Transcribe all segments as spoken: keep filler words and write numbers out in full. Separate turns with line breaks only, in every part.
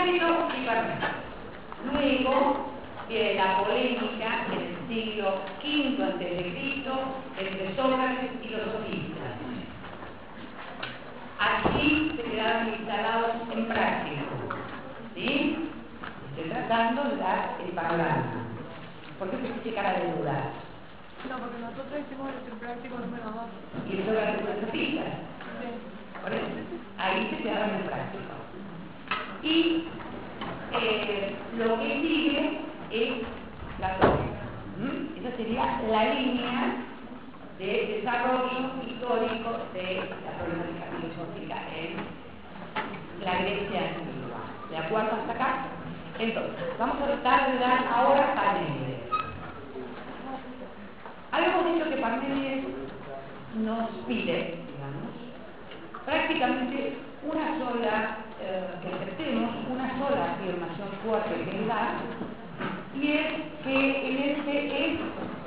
Heráclito y Parménides. Luego viene la polémica en el siglo quinto antes de Cristo entre Sócrates y los sofistas. Allí se quedaron instalados en práctica. ¿Sí? Estoy tratando de dar el panorama. ¿Por qué te cara de dudar?
No, porque nosotros hicimos el práctico número dos.
Y eso era de sofistas.
Sí.
Por eso, ahí se quedaron en práctica. Y eh, lo que sigue es la tórica. ¿Mm? Esa sería la línea de desarrollo histórico de la problemática filosófica en la Grecia antigua. ¿De acuerdo hasta acá? Entonces, vamos a tratar de dar ahora Parménides. Habíamos dicho que Parménides nos pide, digamos, prácticamente una sola, eh, que aceptemos una sola afirmación fuerte que él da, y es que el ente es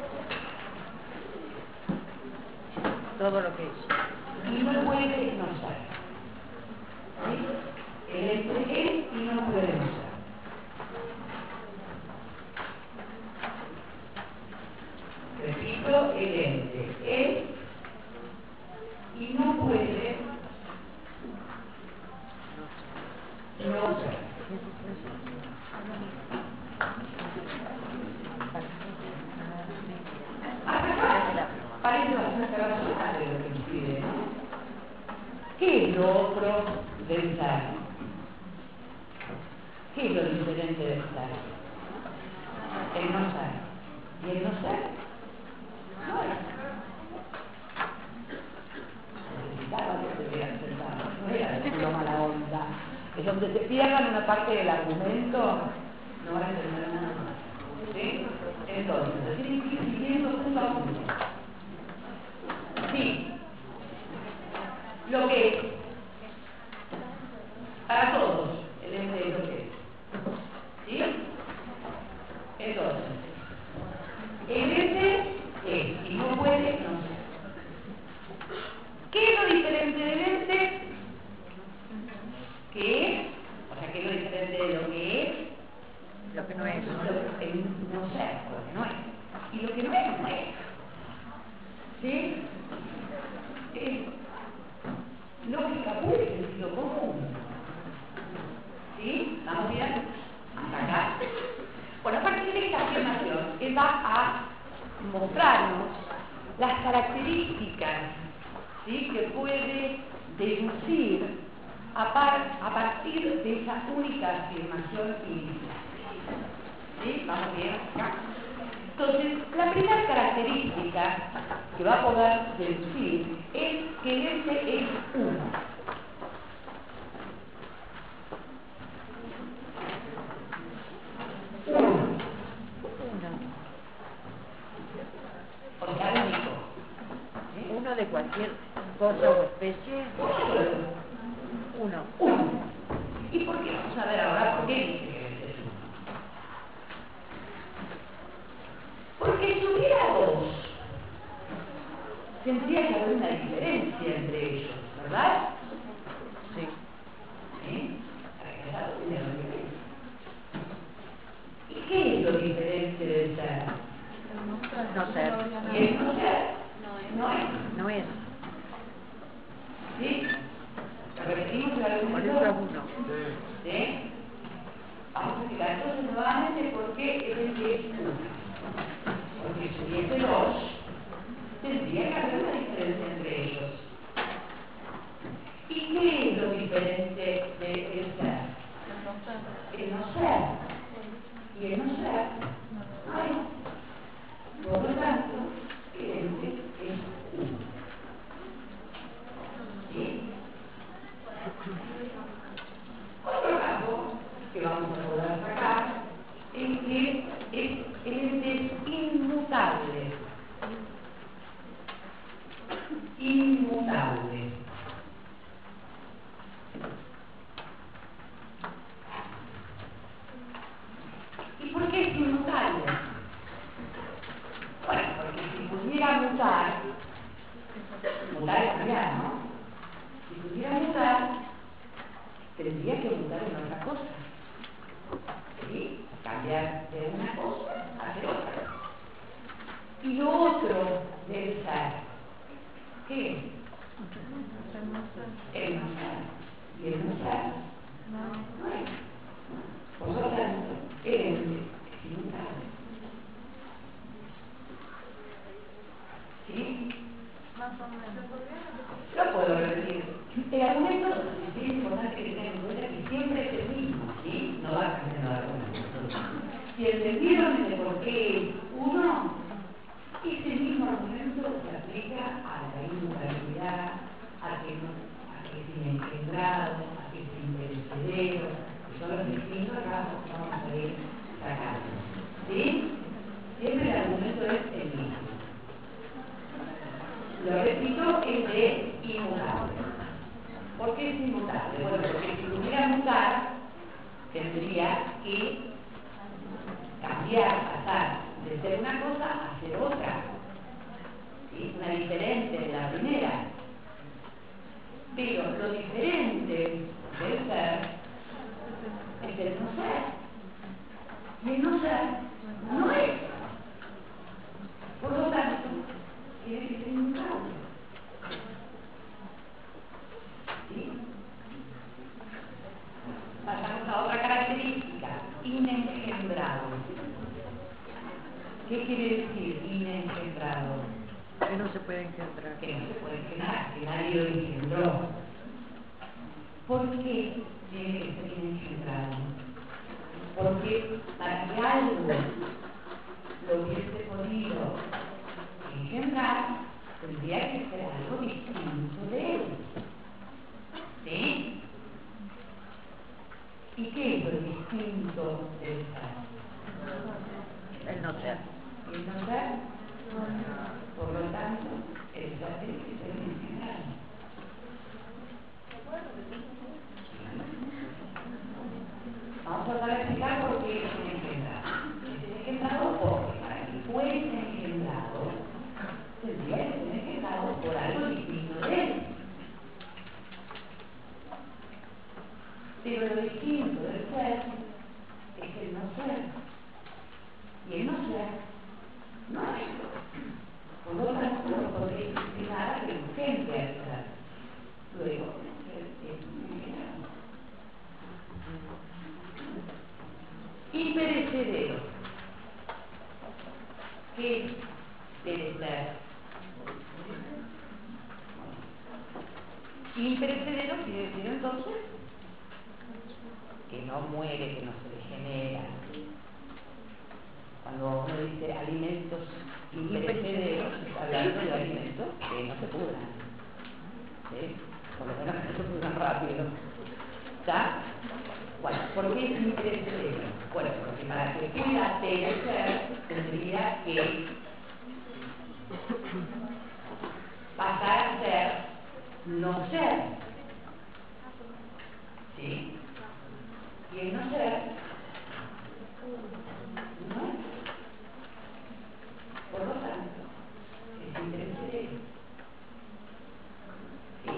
todo lo que es.
y no puede no ser. ¿Sí? El ente es y no puede no ser. Repito, el ente es y no puede no ser. Parece bastante razonable lo que nos pide, ¿no? ¿Qué es lo otro del ser? ¿Qué es lo diferente del ser? El no ser. ¿Y el no ser? No es. Necesitaba que se vieran sentados. No era decirlo mala onda. Es donde se pierdan una parte del argumento, no van a entender nada más. ¿Sí? Entonces, tienen que ir siguiendo punto a punto. Sí, lo que es para todos el ente es lo que es. ¿Sí? Entonces, el ente es y no puede no ser. ¿Qué es lo diferente del ente? ¿Qué es? O sea, ¿qué es lo diferente de lo que es?
Lo que no es.
Lo que no ser, lo que no es. Y lo que no es, no es. ¿Sí? Es lógica pura y sentido común. ¿Sí? ¿Estamos bien? Hasta acá. Bueno, a partir de esta afirmación, él va a mostrarnos las características, ¿sí?, que puede deducir a, par, a partir de esa única afirmación inicial. ¿Sí? ¿Vamos bien acá? Entonces, la primera característica que va a poder deducir es que el ente es uno. Uno.
Uno.
O sea, único.
¿Sí? Uno de cualquier cosa o especie. Uno.
Uno. ¿Y por qué? Vamos a ver ahora por qué dice que el ente es uno. Porque si hubiera dos, tendría que haber una diferencia entre ellos, ¿verdad?
Sí.
¿Sí? Para que haya una diferencia. ¿Y qué es lo diferente del ser?
No ser.
¿Y el no ser? No es.
No es.
¿Sí? Repetimos el
Por
argumento.
eso es uno.
¿Sí? Vamos a explicar entonces nuevamente por qué el ente es uno. Porque si hubiese dos, tendría que haber una diferencia entre ellos. ¿Y qué es lo diferente del ser? El no ser. Y el no ser no es. Por lo tanto, el ente es uno. ¿Sí? Otro caso que vamos a poder sacar es que es el ente es inmutable. Inmutable. ¿Y por qué es inmutable? Bueno, porque si pudiera mutar, mutar es cambiar, ¿no? Si pudiera mutar, tendría que mutar en otra cosa. ¿Qué? El no ser. Y el no ser no es. Por lo tanto, el ente es inmutable. ¿Sí?
Más o menos.
Lo puedo repetir. El argumento es importante que tengan en cuenta que siempre es el mismo, ¿sí? No va cambiando el argumento. Si entendieron de por qué uno, ese mismo argumento se aplica a la inmutabilidad, a que, no, a que es inengendrado, a que es imperecedero, que son los distintos rasgos que vamos a ir sacando. ¿Sí? Siempre el argumento es el mismo. Lo repito, es de inmutable. ¿Por qué es inmutable? Bueno, porque si pudiera mutar, tendría que cambiar, pasar de ser una cosa a ser otra. ¿Sí? Una diferente de la primera. Pero lo diferente del ser es el no ser. Y el no ser no es. Por lo tanto, tiene que ser inmutable. ¿Sí? Pasamos a otra característica, inengendrado. ¿Qué quiere decir inengendrado?
Que no se puede engendrar.
Que no se puede engendrar, que nadie lo engendró. ¿Por qué tiene que ser inengendrado? Porque para que algo lo hubiese podido engendrar, tendría que ser algo distinto de él. ¿Sí? ¿Y qué es lo distinto del ser?
El no ser.
El no ser, por lo tanto, el ser tiene que ser inengendrado. Vamos a tratar de explicar por qué es engendrado. Es engendrado porque para que fuese engendrado, tendría que ser engendrado por algo distinto de él. Pero lo distinto del ser es el no ser. Y el no ser no es. Por lo tanto, no podría existir nada que urgente al ser. Luego, el ser es engendrado. Imperecedero. ¿Qué es perecer? Imperecedero quiere decir entonces que no muere, que no se degenera. Cuando uno dice alimentos imperecederos, está hablando de alimentos que no se pudran. ¿Sí? Por lo menos que no se pudran rápido. ¿Está? Bueno, ¿por qué es imperecedero? Bueno, porque para que pueda perecer tendría que pasar a ser no ser. ¿Sí? Y el no ser no es. Por lo tanto, es imperecedero. ¿Sí?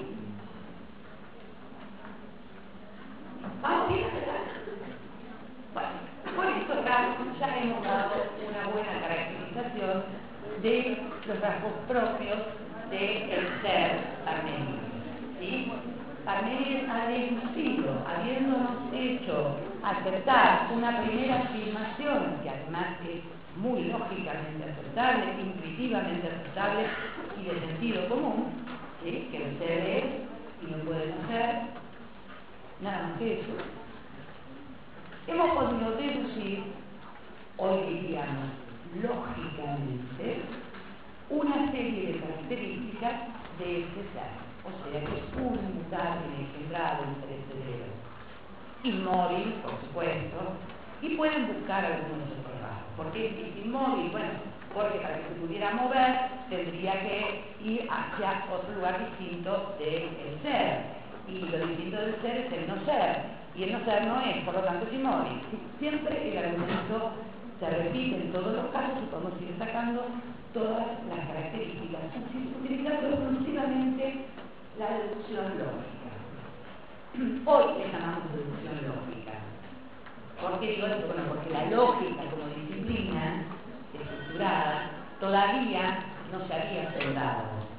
¿Vamos bien? Bueno, por esto acá ya hemos dado una buena caracterización de los rasgos propios del ser Parménides. ¿Sí? Parménides ha deducido, habiéndonos hecho aceptar una primera afirmación, que además es muy lógicamente aceptable, intuitivamente aceptable y de sentido común, ¿sí? Que el ser es y no puede no ser, nada más que eso. Hemos podido deducir, hoy diríamos lógicamente, una serie de características de este ser. O sea, que es un inmutable, engendrado, imperecedero, inmóvil, por supuesto, y pueden buscar algunos otros rasgos. ¿Por qué es inmóvil? Bueno, porque para que se pudiera mover tendría que ir hacia otro lugar distinto del ser. Y lo distinto del ser es el no ser. Y el no ser no es, por lo tanto es inmóvil. Siempre el argumento se repite en todos los casos y podemos ir sacando todas las características, utilizando exclusivamente la deducción lógica. Hoy le llamamos deducción lógica. ¿Por qué digo esto? Bueno, porque la lógica como disciplina estructurada todavía no se había fundado.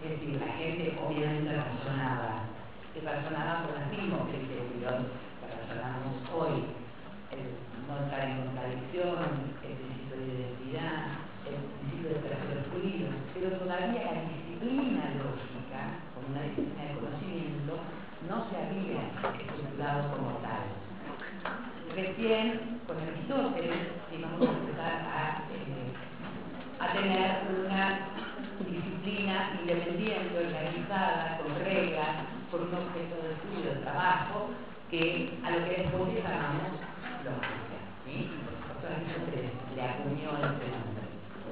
Es decir, la gente obviamente razonaba, y razonaba con los mismos criterios que razonamos hoy: el no entrar en contradicción, el principio de identidad, el principio de tercer fluido, pero todavía la disciplina lógica, como una disciplina de conocimiento, no se había estructurado como tal. Recién, con Aristóteles, íbamos a empezar a, eh, a tener una disciplina independiente, organizada, con reglas, con un objeto de estudio, de trabajo, que a lo que después llamamos lógica, ¿sí? Por eso Aristóteles le acuñó este nombre.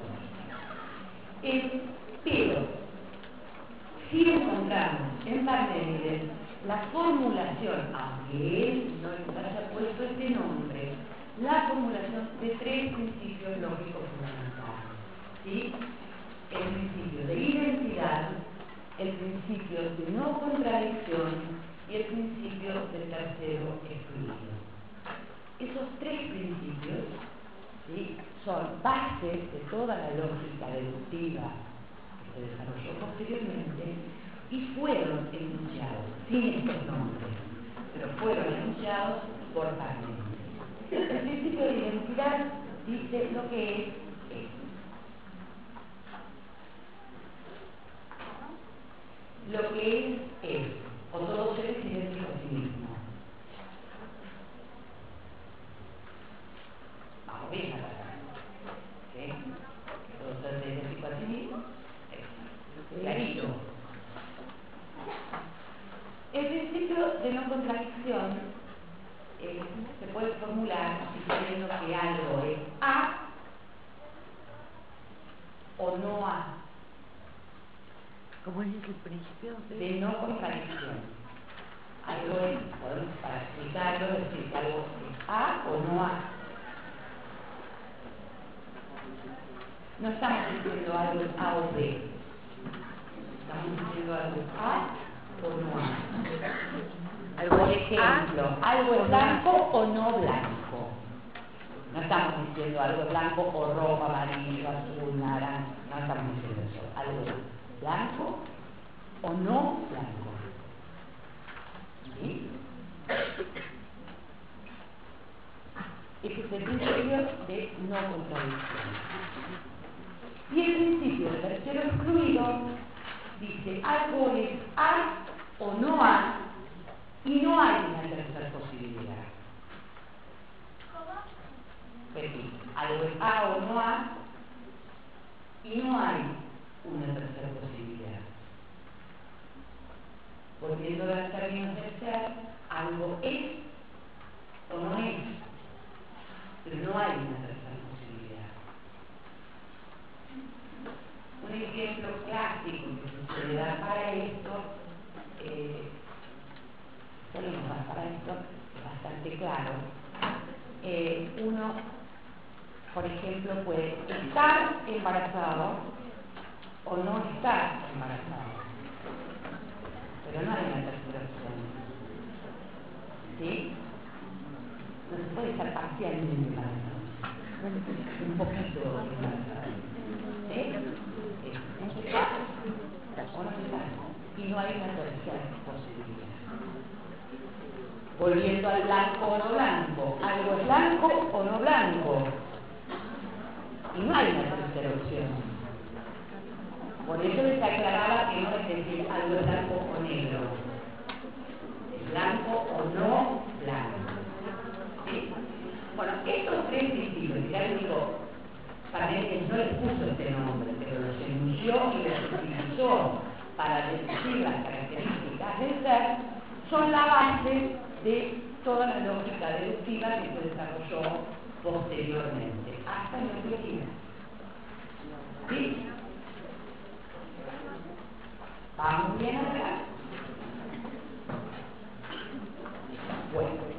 Eh, pero, si encontramos en Parménides la formulación, aunque él no le haya puesto este nombre, la formulación de tres principios lógicos fundamentales, ¿sí? El principio de identidad, el principio de no contradicción y el principio del tercero excluido. Esos tres principios, ¿sí?, son bases de toda la lógica deductiva que se desarrolló posteriormente y fueron enunciados, sin estos nombres, pero fueron enunciados por Parménides. El principio de identidad dice lo que es esto. Lo que es es, o todo ser es idéntico a sí mismo. Vamos bien acá. ¿Sí? Todo ser es idéntico a sí mismo. Es clarito. El principio de no contradicción eh, se puede formular diciendo que algo es A o no A.
¿Cómo es el principio de,
de no contradicción? Algo es, podemos para explicarlo, decir que algo es A o no A. No estamos diciendo algo es A o B. Estamos diciendo algo es A o no A.
algo
Por
es
ejemplo,
A
algo
o
es
no
blanco o no blanco. No estamos diciendo algo es blanco o rojo, amarillo, azul, naranja. No estamos diciendo eso. Algo es blanco o no blanco. ¿Sí? Ese es el principio de no contradicción. Y el principio del tercero excluido dice algo es A o no A y no hay una tercera posibilidad. Repito, algo es A o no A y no hay una tercera posibilidad. Volviendo a los términos del ser, algo es o no es, pero no hay una tercera posibilidad. Un ejemplo clásico que se da para esto, eh, solemos dar para esto, es bastante claro. Eh, uno, por ejemplo, puede estar embarazado o no estar embarazado, pero no hay una tercera opción. ¿Sí? No se puede estar parcialmente embarazado, un poquito embarazado. ¿Sí? No se está o no se está, y no hay una tercera posibilidad. Volviendo al blanco o no blanco, algo es blanco o no blanco, y no hay una tercera opción. Por eso les aclaraba que no es decir algo es blanco o negro, es blanco o no blanco. ¿Sí? Bueno, estos tres principios, ya les digo, Parménides no les puso este nombre, pero los enunció y los utilizó para deducir las características del ser, son la base de toda la lógica deductiva que se desarrolló posteriormente, hasta en la Euclidea. ¿Sí? ¿Vamos bien acá? Bueno.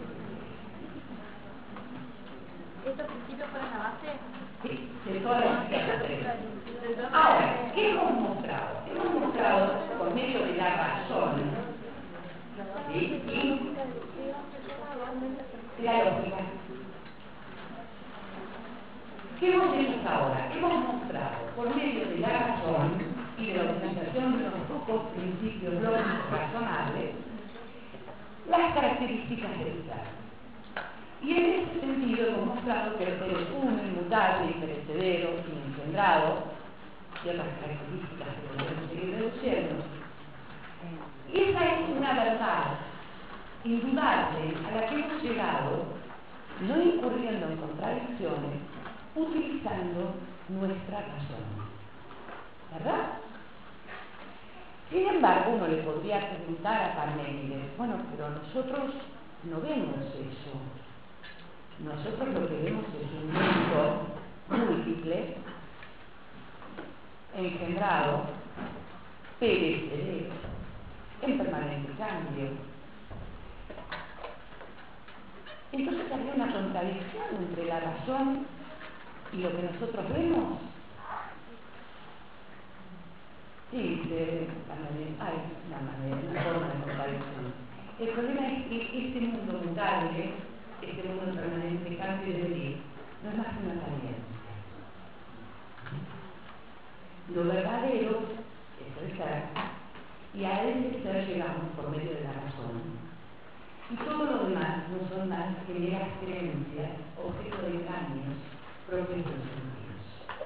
¿Estos principios fueron la base?
Sí, de todas las tres. Ahora, ¿qué hemos mostrado? Hemos mostrado por medio de la razón, ¿sí?, y la lógica. ¿Qué hemos hecho hasta ahora? Hemos mostrado por medio de la razón y de la utilización de los pocos principios lógicos razonables las características del ser. Y en ese sentido hemos mostrado que el ser es uno, inmutable, imperecedero, inengendrado, y otras características que debemos seguir deduciendo. Y esa es una verdad indudable a la que hemos llegado, no incurriendo en contradicciones, utilizando nuestra razón. ¿Verdad? Sin embargo, uno le podría preguntar a Parménides, bueno, pero nosotros no vemos eso. Nosotros lo que vemos es un mundo múltiple, engendrado, perecedero, en permanente cambio. Entonces había una contradicción entre la razón y lo que nosotros vemos. Sí, de, hay una manera, una forma de contradicción. El problema es que este mundo mutable, este mundo en permanente cambio y devenir, no es más que una apariencia. Lo verdadero es el ser, y a ese ser llegamos por medio de la razón. Y todo lo demás no son más que meras creencias, objeto de engaños propios de los sentidos.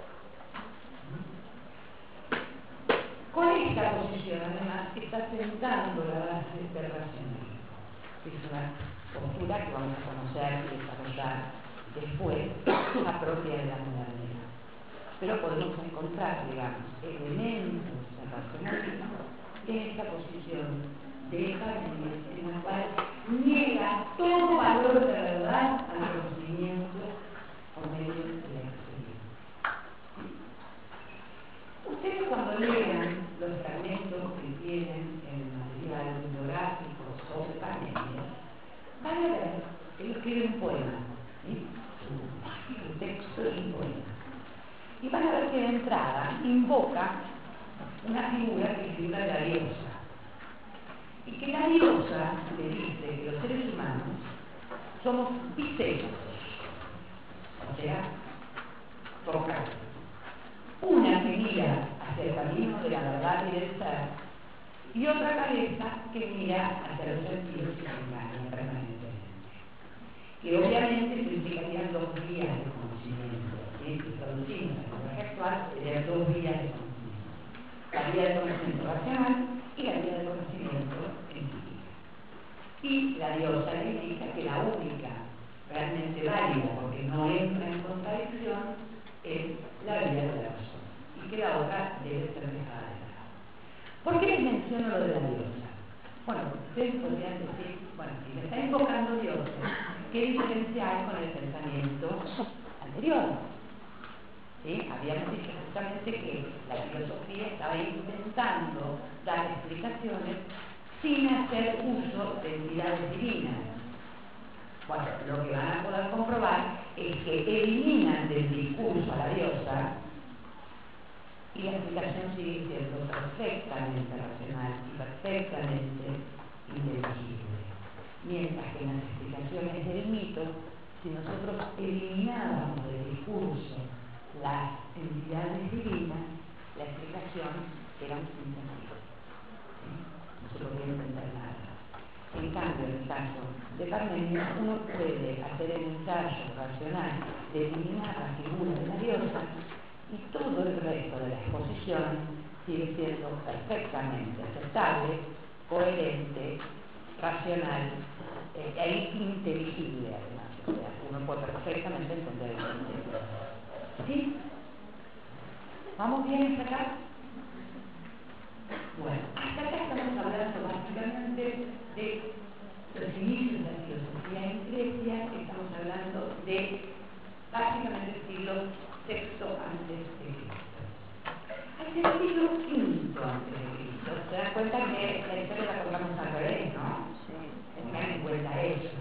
Con esta posición, además, está sentando la base del racionalismo, que es una postura que vamos a conocer y desarrollar después, a propia de la modernidad. Pero podemos encontrar, digamos, elementos del racionalismo en esta posición de Parménides, en la cual niega todo valor de verdad al conocimiento por medio de la experiencia. Ustedes cuando lean los fragmentos que tienen en el material bibliográfico sobre Parménides, van a ver que él escribe un poema, ¿sí? Su texto es un poema. Y van a ver que de entrada invoca una figura que es la figura de la diosa. Y que la diosa le dice que los seres humanos somos bicéfalos, o sea, trocados. Una que mira hacia el camino de la verdad y del ser, y otra cabeza que mira hacia los sentidos y se engaña permanentemente. Que obviamente significarían dos vías de conocimiento, ¿sí? Si traducimos el lenguaje actual, serían dos vías de conocimiento. La vía de conocimiento racional y la vía de conocimiento empírica. Y la diosa le indica que la única realmente válida, porque no entra en contradicción, es la vía de la razón, y que la otra debe ser dejada de lado. ¿Por qué les menciono lo de la diosa? Bueno, ustedes podrían decir, bueno, si me está invocando dioses, ¿qué diferencia hay con el pensamiento anterior? ¿Sí? Habíamos dicho justamente que la filosofía estaba intentando dar explicaciones sin hacer uso de entidades divinas. Bueno, lo que van a poder comprobar es que eliminan del discurso a la diosa y la explicación sigue siendo perfectamente racional y perfectamente inteligible. Mientras que en las explicaciones del mito, si nosotros eliminábamos del discurso las entidades divinas, la explicación era un sinsentido. ¿Sí? No se podía entender nada. En cambio, en el caso de Parménides, uno puede hacer el ensayo racional de eliminar la figura de la diosa y todo el resto de la exposición sigue siendo perfectamente aceptable, coherente, racional eh, e inteligible además. O sea, uno puede perfectamente entender el concepto. ¿Sí? ¿Vamos bien hasta acá? Bueno, hasta acá estamos hablando básicamente de los inicios de la filosofía en Grecia. Estamos hablando de básicamente el siglo sexto antes de Cristo. Hacia el siglo quinto antes de Cristo, se dan cuenta que la historia la contamos al revés, ¿no? Sí. Tengan en cuenta eso.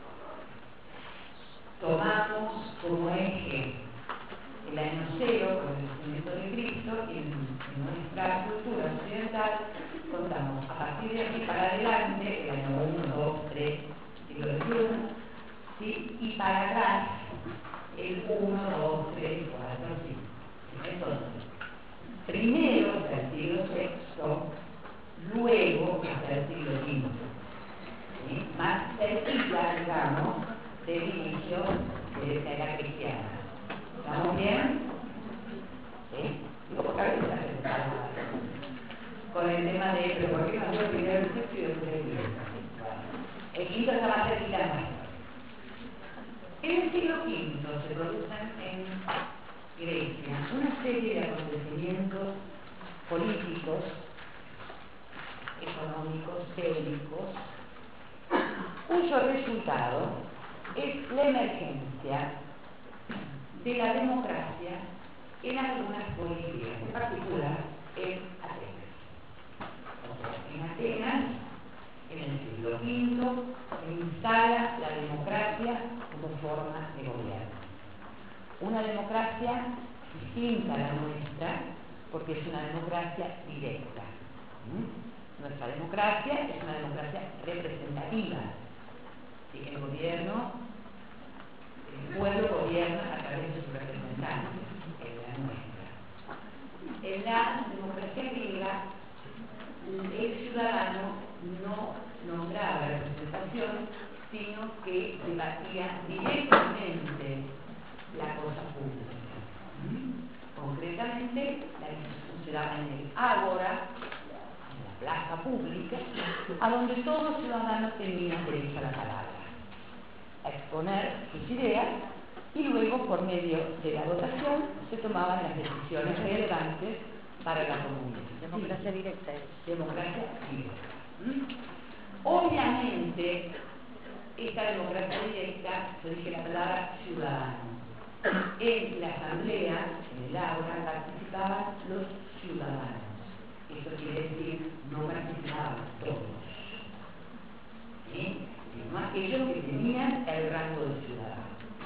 Tomamos como eje el año cero con el nacimiento de Cristo y en, en nuestra cultura occidental contamos a partir de aquí para adelante el año uno, dos, tres, siglo veintiuno, ¿sí? Y para atrás el uno, dos, tres, cuatro, cinco. Entonces, primero, o sea, el siglo sexto, digamos, del inicio de la era cristiana. ¿Estamos bien? ¿Sí? Digo, porque a veces se hace con el tema de, pero ¿por qué no fue el primero el sexto y después el quinto? El quinto es la base de la nuestra. En el siglo quinto se producen en Grecia una serie de acontecimientos políticos, económicos, bélicos, cuyo resultado es la emergencia de la democracia en algunas políticas, en particular en Atenas. O sea, en Atenas, en el siglo quinto, se instala la democracia como forma de gobierno. Una democracia distinta a la nuestra, porque es una democracia directa. ¿Mm? Nuestra democracia es una democracia representativa. Sí, el gobierno, el pueblo gobierna a través de sus representantes, en la nuestra. En la democracia griega, el ciudadano no nombraba representación, sino que debatía directamente la cosa pública. ¿Mm? Concretamente, la discusión se daba en el ágora, en la plaza pública, a donde todos los ciudadanos tenían derecho a la palabra, a exponer sus ideas, y luego, por medio de la votación, se tomaban las decisiones relevantes para la comunidad.
Democracia directa es.
Democracia directa. ¿Mm? Obviamente, esta democracia directa, yo dije la palabra ciudadano. En la asamblea, en el aula, participaban los ciudadanos. Eso quiere decir, no participaban todos. ¿Sí? Sino aquellos que tenían el rango de ciudadano.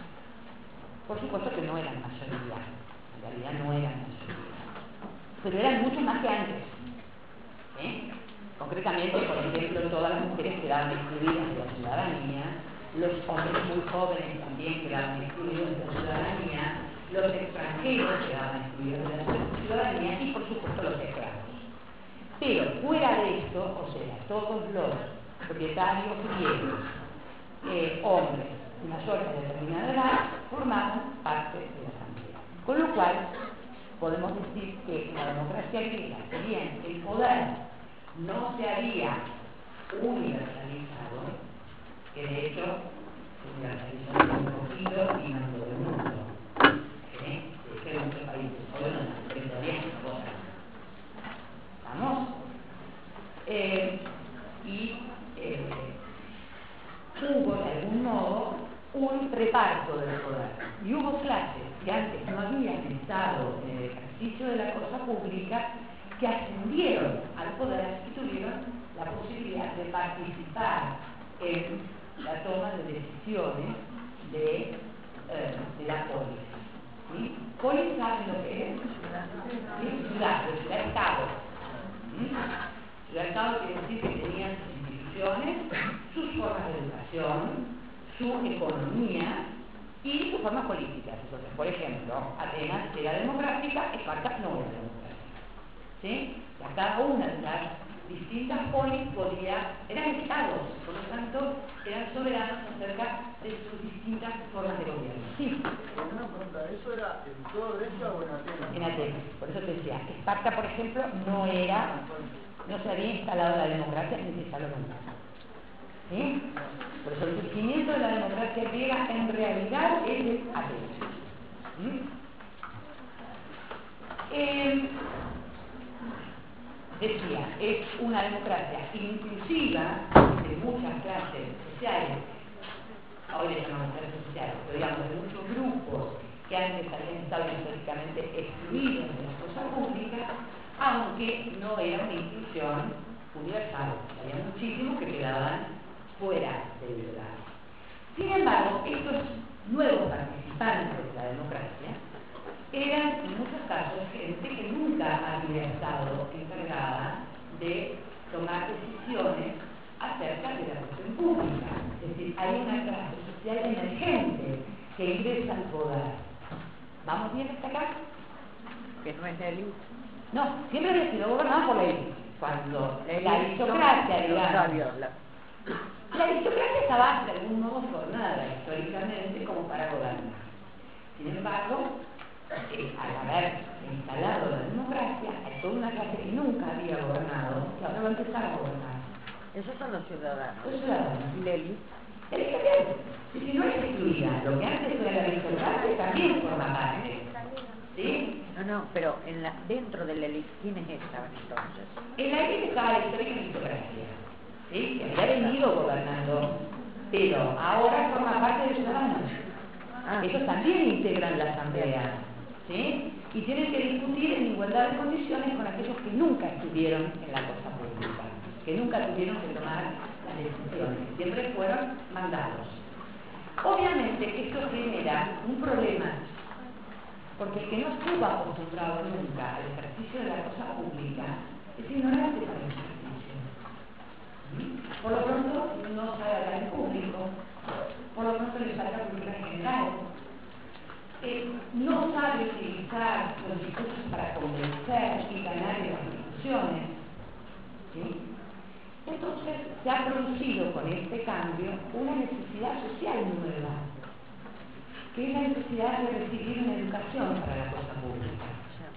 Por supuesto que no eran mayoría, en realidad no eran mayoría, pero eran mucho más que antes. ¿Sí? Concretamente, por ejemplo, todas las mujeres quedaban excluidas de la ciudadanía, los hombres muy jóvenes también quedaban excluidos de la ciudadanía, los extranjeros quedaban excluidos de la ciudadanía y, por supuesto, los esclavos. Pero fuera de esto, o sea, todos los propietarios griegos, eh, hombres mayores de determinada edad, formaban parte de la asamblea. Con lo cual, podemos decir que en la democracia griega, si bien el poder no se había universalizado, que de hecho se universalizó un poquito y no en todo el mundo. ¿Eh? De hecho, en muchos países, hoy no se treinta días no cosas. ¿Vamos? Eh, y eh, hubo de algún modo un reparto del poder. Y hubo clases que antes no habían estado en el ejercicio de la cosa pública, que ascendieron al poder y tuvieron la posibilidad de participar en la toma de decisiones de, eh, de la polis. ¿Sí? Polis, ¿saben lo que es? ¿Sí? Ciudad, ciudad-estado. ¿Sí? Ciudad-estado quiere decir que tenían sus instituciones, sus formas de educación, su economía y sus formas políticas. Entonces, por ejemplo, Atenas era democrática, Esparta no era democrática. ¿Sí? A cada una de las distintas polis podía, eran estados, por lo tanto eran soberanos acerca de sus distintas formas de gobierno. Sí.
Una pregunta, ¿eso era en toda Grecia o en Atenas?
En Atenas, por eso te decía, Esparta, por ejemplo, no era, no se había instalado la democracia ni se instaló nunca. ¿Sí? Por eso el surgimiento de la democracia griega en realidad es de Atenas. ¿Sí? Eh, decía, es una democracia inclusiva de muchas clases sociales, hoy le llamamos clases sociales, pero digamos de muchos grupos que antes habían estado históricamente excluidos de las cosas públicas, aunque no era una inclusión universal, había muchísimos que quedaban fuera del lugar. Sin embargo, estos nuevos participantes de la democracia eran en muchos casos gente que nunca había estado encargada de tomar decisiones acerca de la cuestión pública. Es decir, hay una clase social emergente que ingresa al poder. ¿Vamos bien hasta acá?
Que no es la élite.
No, siempre había sido gobernado por la élite. Cuando la aristocracia, digamos, la aristocracia estaba de algún modo embargo, eh, al haber instalado la democracia, hay toda una clase que nunca había gobernado, que ahora va a empezar a gobernar.
Esos son los ciudadanos.
Los ciudadanos.
Leli.
El también, si no es excluida, lo que antes era la victoria también forma parte. ¿Sí?
No, no, pero en la, dentro de la élite, ¿quiénes estaban entonces?
En la élite estaba la histórica aristocracia, ¿sí? Que había venido gobernando, pero ahora forma parte de los ciudadanos.
Ah.
Ellos también integran la asamblea, ¿sí? Y tienen que discutir en igualdad de condiciones con aquellos que nunca estuvieron en la cosa pública, que nunca tuvieron que tomar las decisiones, siempre fueron mandados. Obviamente esto genera un problema, porque el que no estuvo acostumbrado nunca al ejercicio de la cosa pública es ignorante para el ejercicio. ¿Sí? Por lo pronto no sabe hablar en público, por lo pronto le falta cultura general, eh, no sabe utilizar los discursos para convencer y ganar en las discusiones. ¿Sí? Entonces se ha producido con este cambio una necesidad social nueva, que es la necesidad de recibir una educación para la cosa pública.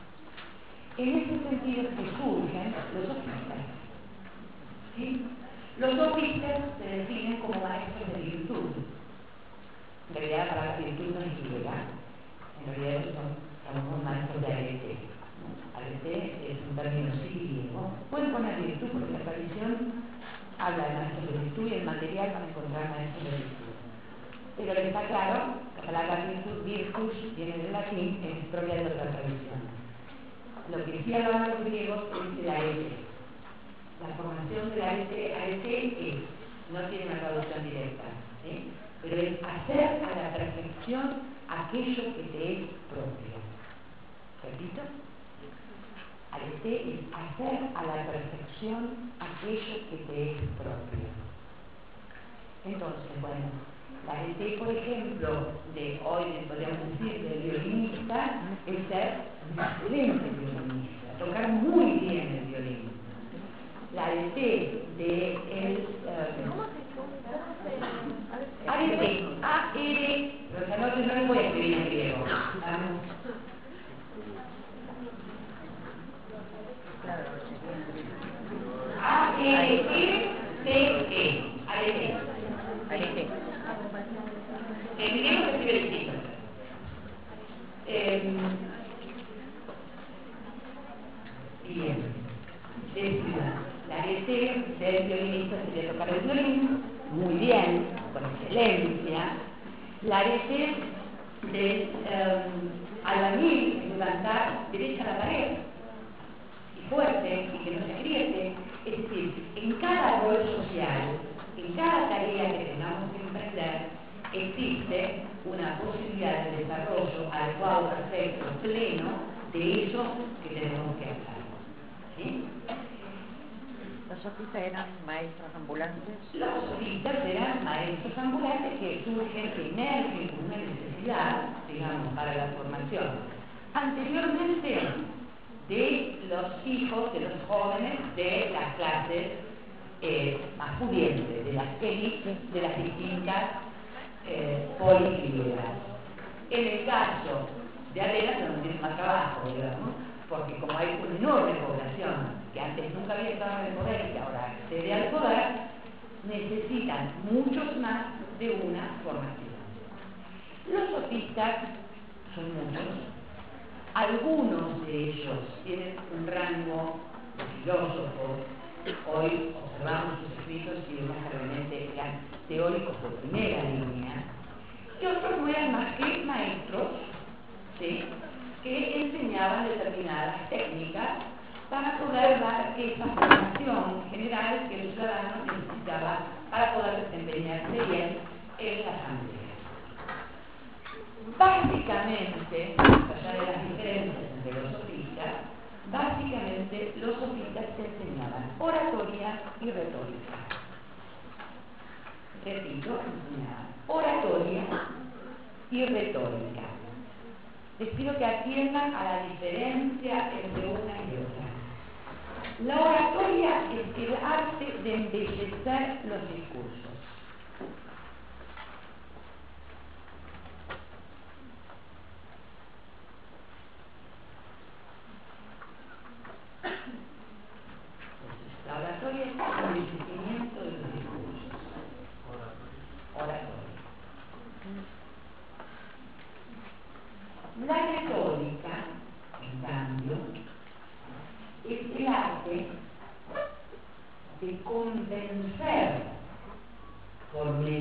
En ese sentido es que surgen los sofistas. ¿Sí? Los sofistas se definen como maestros de virtud. En realidad la palabra virtud no es griega, en realidad son, son maestros de arete. Arete es un término griego. Pueden poner virtud porque la tradición habla de maestros de virtud y el material para encontrar maestros de virtud. Pero lo que está claro, la palabra virtus, virtus viene del latín, es propia de otra tradición. Lo que sí hablan los griegos es el arete. La formación del arete, arete es, no tiene una traducción directa, ¿sí? Pero es hacer a la perfección aquello que te es propio. ¿Repito? Arete es hacer a la perfección aquello que te es propio. Entonces, bueno, la arete, por ejemplo, de hoy, podríamos decir, del violinista, es ser un excelente violinista, tocar muy bien el violín. La arete de el uh, arete, A R, o sea, no, no les voy a escribir en griego. A R E T E, arete.
Arete.
En griego se escribe distinto. Eh, bien, decía, la arete del violinista sería tocar el violín muy bien, con excelencia. La arete del um, albañil es levantar derecha la pared y fuerte y que no se agriete. Es decir, en cada rol social, en cada tarea que tengamos que emprender, existe una posibilidad de desarrollo adecuado, perfecto, pleno de eso que tenemos que hacer. ¿Sí?
¿Los sofistas eran maestros ambulantes?
Los sofistas eran maestros ambulantes que surgen, que emergen con una necesidad, digamos, para la formación. Anteriormente, de los hijos, de los jóvenes, de las clases eh, más pudientes, de las élites, de las distintas eh, poligriegas. En el caso de Atenas, donde tiene más trabajo, digamos, porque como hay una enorme población que antes nunca había estado en el poder y que ahora accede al poder, necesitan muchos más de una formación. Los sofistas son muchos. Algunos de ellos tienen un rango de filósofos. Hoy observamos sus escritos y vemos que realmente eran teóricos de primera línea. Y otros no eran más que maestros, ¿sí?, que enseñaban determinadas técnicas para poder dar esa formación general que el ciudadano necesitaba para poder desempeñarse bien en la asamblea. Básicamente, más allá de las diferencias entre los sofistas, básicamente los sofistas enseñaban oratoria y retórica. Repito, enseñaban oratoria y retórica. Les pido que atiendan a la diferencia entre una y otra. La oratoria es el arte de embellecer los discursos.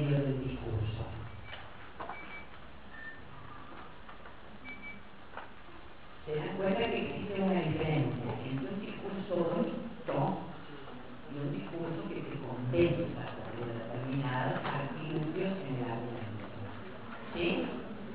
medio del discurso. Se dan cuenta que existe una diferencia entre un discurso bonito y un discurso que te compensa por determinados artilugios en el argumento. ¿Sí?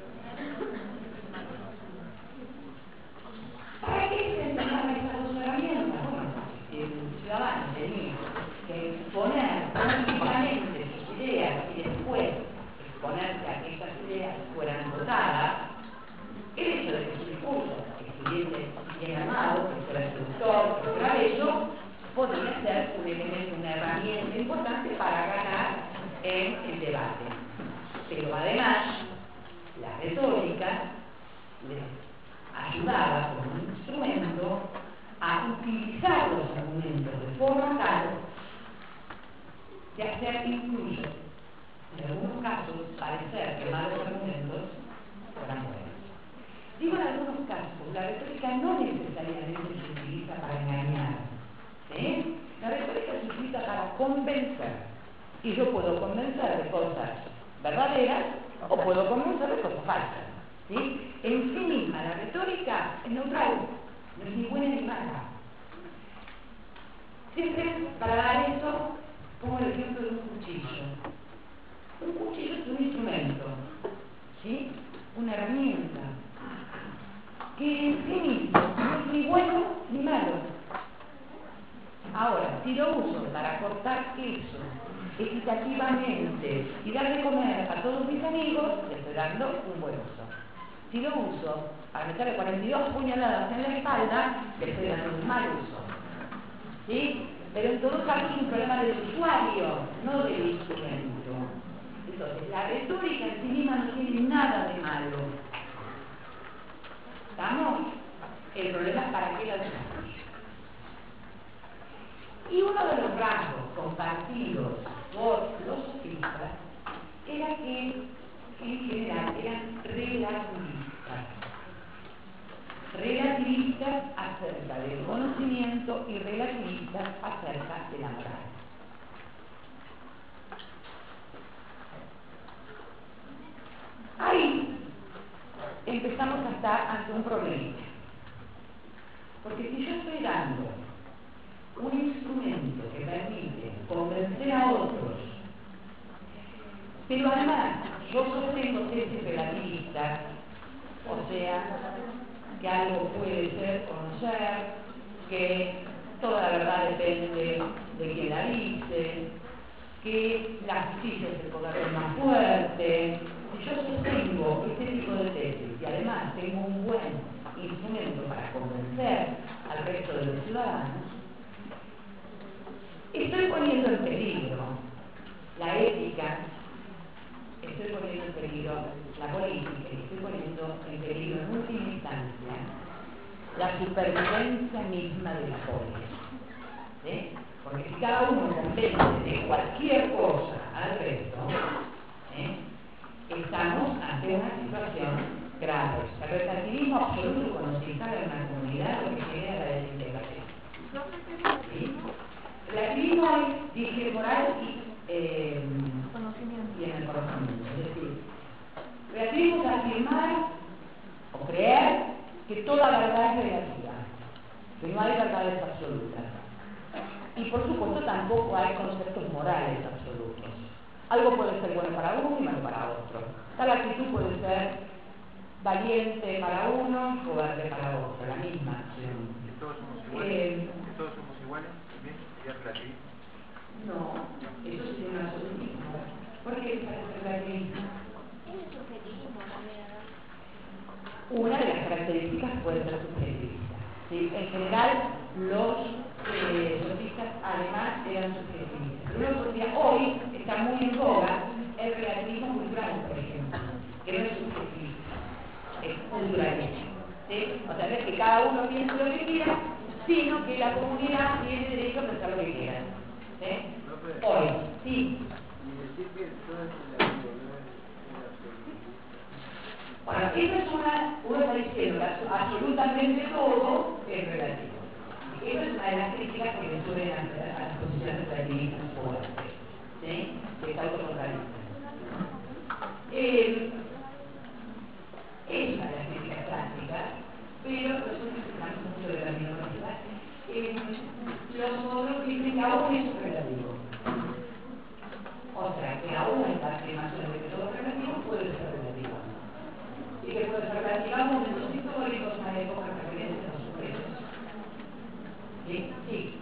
¿Para qué se enseñan estas dos herramientas? Bueno, el ciudadano tenía que exponer públicamente sus ideas y después exponerse a que esas ideas fueran votadas. El hecho de que su discurso estuviese bien armado, que fuera seductor, que fuera bello, podría ser un elemento, una herramienta importante para ganar en el debate. Pero además, la retórica les ayudaba como un instrumento a utilizar los argumentos de forma tal de hacer incluso, en algunos casos, parecer que malos argumentos fueran buenos. Digo en algunos casos, la retórica no necesariamente se utiliza para engañar. ¿Sí? La retórica se utiliza para convencer. Y yo puedo convencer de cosas verdaderas o puedo convencer de cosas falsas. ¿Sí? En sí misma, la retórica es neutral, no es ni buena ni mala. Siempre, para dar eso, pongo el ejemplo de un cuchillo. Un cuchillo es un instrumento, ¿sí? Una herramienta que en sí mismo no es ni bueno ni malo. Ahora, si lo uso para cortar queso equitativamente y dar de comer a todos mis amigos, le estoy dando un buen uso. Si lo uso para meterle cuarenta y dos puñaladas en la espalda, le estoy dando un mal uso. ¿Sí? Pero en todo caso es un problema del usuario, no del instrumento. Entonces, la retórica en sí misma no tiene nada de malo. ¿Estamos? El problema es para qué la usamos. Y uno de los rasgos compartidos por los sofistas era que en general eran relativistas. Relativistas acerca del conocimiento y relativistas acerca de la moral. Ahí empezamos a estar ante un problema. Porque si yo estoy dando un instrumento que permite convencer a otros, pero además yo sostengo tesis relativistas, o sea, que algo puede ser conocer, que toda la verdad depende de quien la dice, que la justicia es el poder del más fuerte. Si yo sostengo este tipo de tesis y además tengo un buen instrumento para convencer al resto de los ciudadanos, estoy poniendo en peligro la ética, estoy poniendo en peligro la política, estoy poniendo en peligro en última instancia la supervivencia misma de la polis. ¿Sí? Porque si cada uno convence de cualquier cosa al resto, ¿eh? estamos ante una situación grave. El relativismo absoluto, cuando se instala en una comunidad, lo que genera la desintegración. ¿Sí? El relativismo es dirigir moral y, eh, y en el conocimiento. Es decir, el relativismo es afirmar o creer que toda verdad es relativa, que no hay verdades absolutas. Y por supuesto tampoco hay conceptos morales absolutos. Algo puede ser bueno para uno y malo para otro. Tal actitud puede ser valiente para uno y cobarde para otro, la misma acción.
¿Que todos somos iguales?
Eh,
¿Que todos somos iguales? ¿También sería relativismo?
No, eso sería un absolutismo. ¿Por qué es relativismo?
Es subjetivismo también, ¿no?
Una de las características puede ser subjetivista. ¿Sí? En general, los eh, sofistas además eran subjetivistas. Pero uno podría, hoy está muy en boga el relativismo cultural, por ejemplo, que no es subjetivista, es culturalista. ¿Sí? O sea, no es que cada uno piense lo que quiera, sino que la comunidad tiene derecho a pensar lo que quiera. ¿Sí? Hoy, sí. Bueno, eso es una, uno está diciendo que absolutamente todo es relativo. Esa es una de las críticas que le suelen hacer a las posiciones relativistas fuertes, ¿sí? Que es autocontralistas. Eh, es una de las críticas clásicas, pero los otros que están mucho de la minoría, eh, los otros dicen que aún es relativo. O sea, que aún esta afirmación de que todo es relativo puede ser relativo. Y que puede ser relativo a momentos históricos, a épocas referentes a los sucesos. ¿Sí? Sí.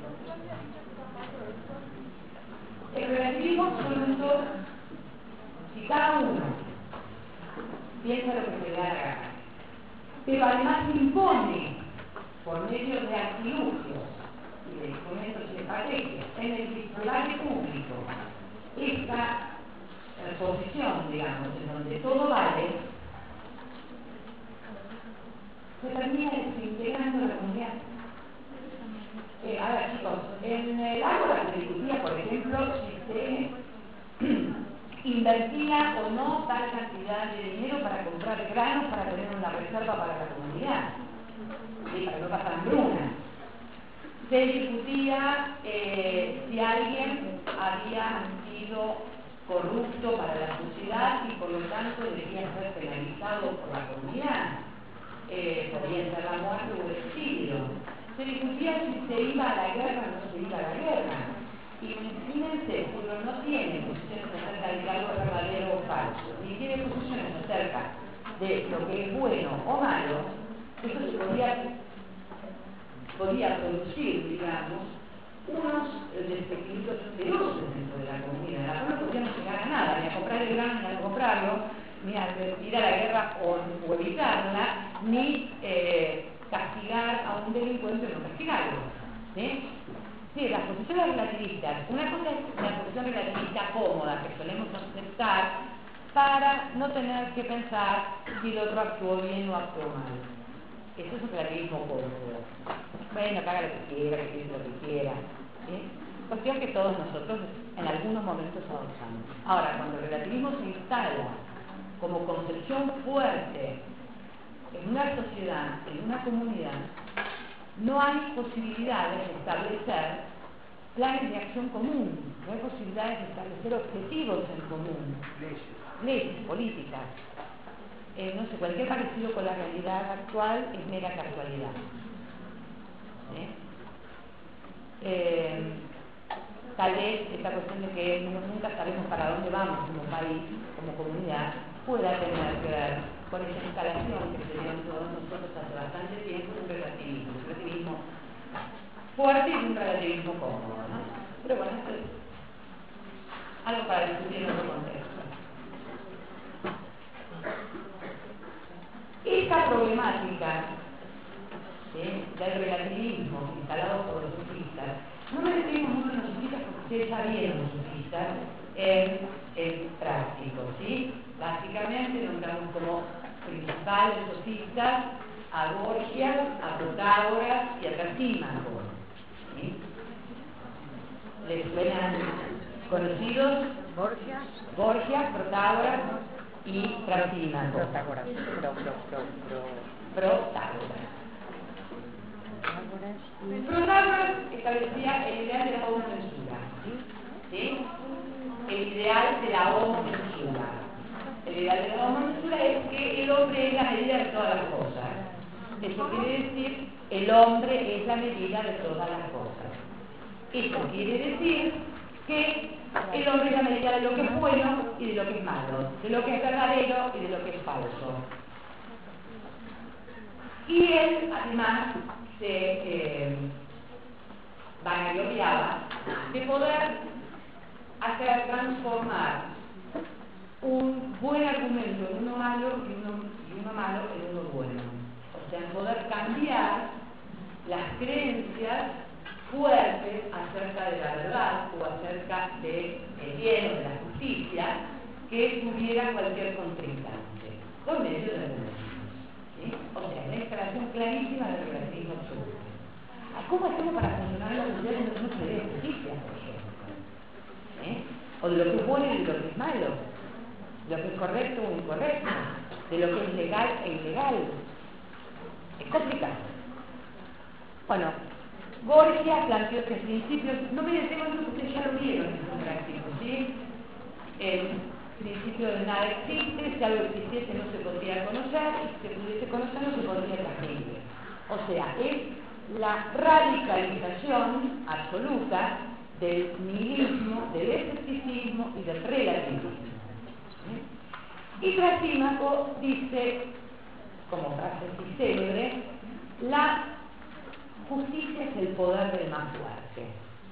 El relativismo absoluto, si cada uno piensa lo que se le da la gana, pero además impone por medio de artilugios y de instrumentos y estrategias en el debate público esta eh, posición, digamos, en donde todo vale, se termina desintegrando la comunidad. Eh, a ver, chicos, en el árbol se discutía, por ejemplo, si se invertía o no tal cantidad de dinero para comprar granos para tener una reserva para la comunidad, ¿sí? Para no pasar hambruna. Se discutía eh, si alguien había sido corrupto para la sociedad y por lo tanto debía ser penalizado por la comunidad. Eh, podía ser la muerte o el exilio. Se discutía si se iba a la guerra o no se iba a la guerra. Y fíjense, uno no tiene posiciones acerca de que algo es verdadero o falso, ni tiene posiciones acerca de lo que es bueno o malo, eso se podía, podía producir, digamos, unos desequilibrios feroces dentro de la comunidad. La cual no podíamos llegar a nada, ni a comprar el grano, ni a comprarlo, ni a ir a la guerra o, o evitarla, ni eh, castigar a un delincuente o no castigarlo. ¿Sí? Sí, las posiciones relativistas. Una cosa es la posición relativista cómoda que solemos aceptar para no tener que pensar si el otro actuó bien o actuó mal. Eso es un relativismo cómodo. Bueno, que haga lo que quiera, que piense lo que quiera. ¿Sí? Cuestión que todos nosotros en algunos momentos adoptamos. Ahora, cuando el relativismo se instala como concepción fuerte en una sociedad, en una comunidad, no hay posibilidades de establecer planes de acción común, no hay posibilidades de establecer objetivos en común, leyes, leyes políticas. Eh, no sé, cualquier parecido con la realidad actual es mera casualidad. ¿Eh? Eh, tal vez esta cuestión de que nunca sabemos para dónde vamos como país, como comunidad, pueda tener que ver con esa instalación que tenemos todos nosotros hace bastante tiempo, un relativismo, un relativismo fuerte y un relativismo cómodo, ¿no? Pero bueno, esto es algo para discutir en otro contexto. Esta problemática, ¿sí?, del relativismo instalado por los sofistas, no me detengo mucho en los sofistas porque ustedes ya vieron los sofistas en el práctico, ¿sí? Básicamente nombramos como principales sofistas a Gorgias, a Protágoras y a Trasímaco. ¿Sí? ¿Les suenan conocidos?
Gorgias.
Gorgias, Protágoras y Trasímaco.
Protágoras. Pro, pro, pro, pro.
Protágoras.
Protágoras.
Protágoras establecía el ideal de la homocensura. ¿Sí? El ideal de la homocensura. El ideal de la homocensura es que el hombre es la medida de todas las cosas. Eso quiere decir, el hombre es la medida de todas las cosas. Eso quiere decir que el hombre es la medida de lo que es bueno y de lo que es malo, de lo que es verdadero y de lo que es falso. Y él, además, se eh, vanagloriaba de poder hacer transformar un buen argumento en uno malo y uno, y uno malo en uno bueno. O sea, poder cambiar las creencias fuertes acerca de la verdad o acerca del bien o de la justicia que tuviera cualquier contrincante, por medio de argumentos. ¿Sí? O sea, una instalación clarísima del relativismo absoluto. ¿Cómo hacemos para funcionar la sociedad cuando no se ve justicia, por ejemplo? ¿Eh? O de lo que es bueno y de lo que es malo, de lo que es correcto o incorrecto, de lo que es legal e ilegal. Es complicado. Bueno, Gorgias planteó que principios, no me detengo en eso porque ustedes ya lo vieron en el práctico, ¿sí? Eh, principio de nada existe, si algo existiese no se podría conocer, y si se pudiese conocer no se podría transmitir. O sea, es la radicalización absoluta del nihilismo, del escepticismo y del relativismo. ¿Sí? Y Trasímaco dice, como frase así célebre, la justicia es el poder del más fuerte.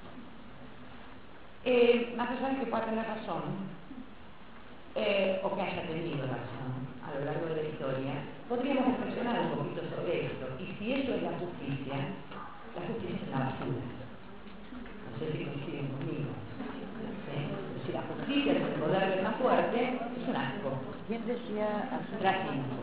Eh, más allá de que pueda tener razón, eh, o que haya tenido razón a lo largo de la historia, podríamos reflexionar un poquito sobre esto. Y si eso es la justicia, la justicia es una basura. No sé si coinciden conmigo. ¿Sí? Si la justicia es el poder del más fuerte, es un asco.
¿Quién decía así?
Trasímaco.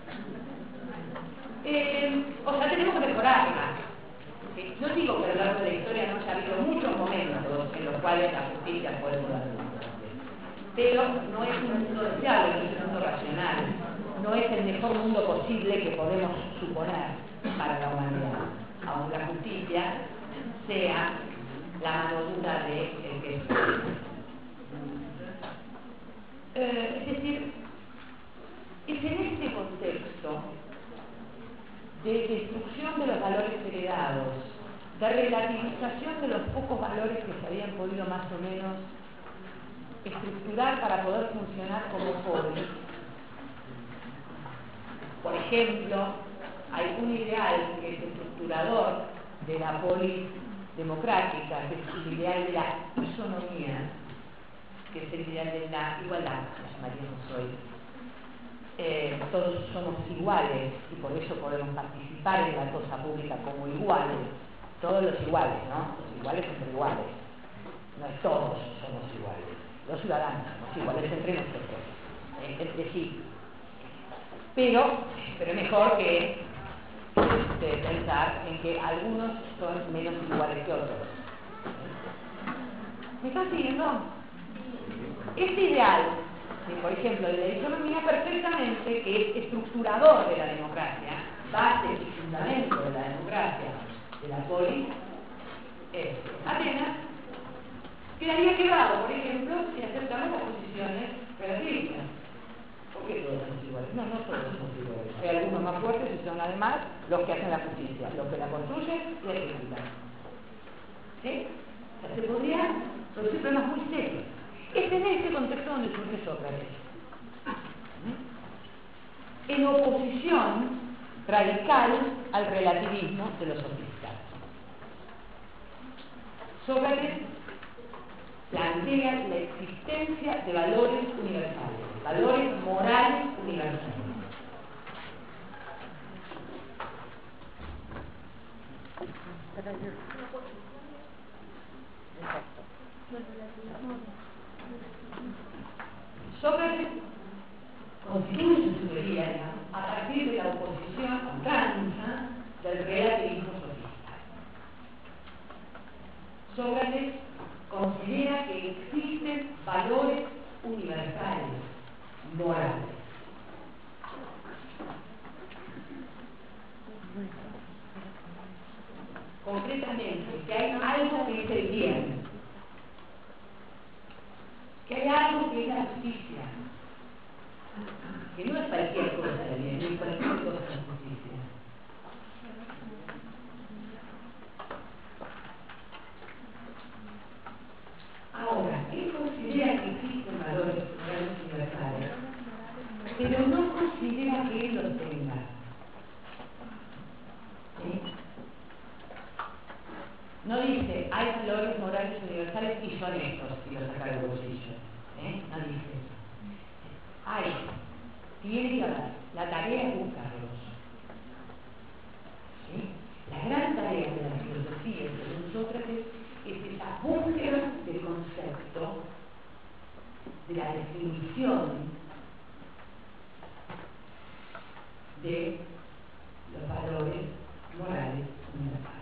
Eh, o sea, tenemos que mejorarla. ¿Sí? No digo que a lo largo de la historia no haya habido muchos momentos en los cuales la justicia fue el poder del más fuerte. Pero no es un mundo deseable, no es un mundo racional, no es el mejor mundo posible que podemos suponer para la humanidad, aunque la justicia sea la mano dura de el que es. Eh, es decir, es en este contexto de destrucción de los valores heredados, de relativización de los pocos valores que se habían podido más o menos estructurar para poder funcionar como polis. Por ejemplo, hay un ideal que es estructurador de la polis democrática, que es el ideal de la isonomía, que es el ideal de la igualdad, lo llamaríamos hoy. Eh, todos somos iguales y por eso podemos participar en la cosa pública como iguales, todos los iguales, ¿no? Los iguales entre iguales, no es todos somos iguales. Los ciudadanos somos iguales entre nosotros, eh, entre sí. Pero, pero es mejor que este, pensar en que algunos son menos iguales que otros. ¿Me están siguiendo? Este ideal, sí, por ejemplo, de la economía perfectamente, que es estructurador de la democracia, base y fundamento de la democracia, de la polis, es Atenas, quedaría quebrado, por ejemplo, si aceptamos las posiciones relativistas. ¿Por qué todos somos iguales? No, no todos somos iguales. Hay algunos más fuertes y son además los que hacen la justicia, los que la construyen y la ejecutan. ¿Sí? O sea, se podría producir problemas muy serios. Es en este contexto donde surge Sócrates. ¿Sí? En oposición radical al relativismo de los sofistas. Sócrates plantea la existencia de valores universales, valores morales universales. Sócrates construye su teoría a partir de la oposición ultranza del relativismo sofista. Sócrates considera que existen valores universales, morales. Concretamente, que hay algo que es el bien, que hay algo que es la justicia, que no es cualquier cosa el bien, ni cualquier cosa la justicia. Ahora, él considera que existen valores morales universales, pero no considera que él los tenga. ¿Sí? No dice, hay valores morales universales y son estos, y los saca del bolsillo. ¿Eh? No dice eso. Hay, tiene que haber, la tarea es buscarlos. ¿Sí? La gran tarea de la filosofía, según Sócrates, es esa búsqueda del concepto, de la definición de los valores morales universales.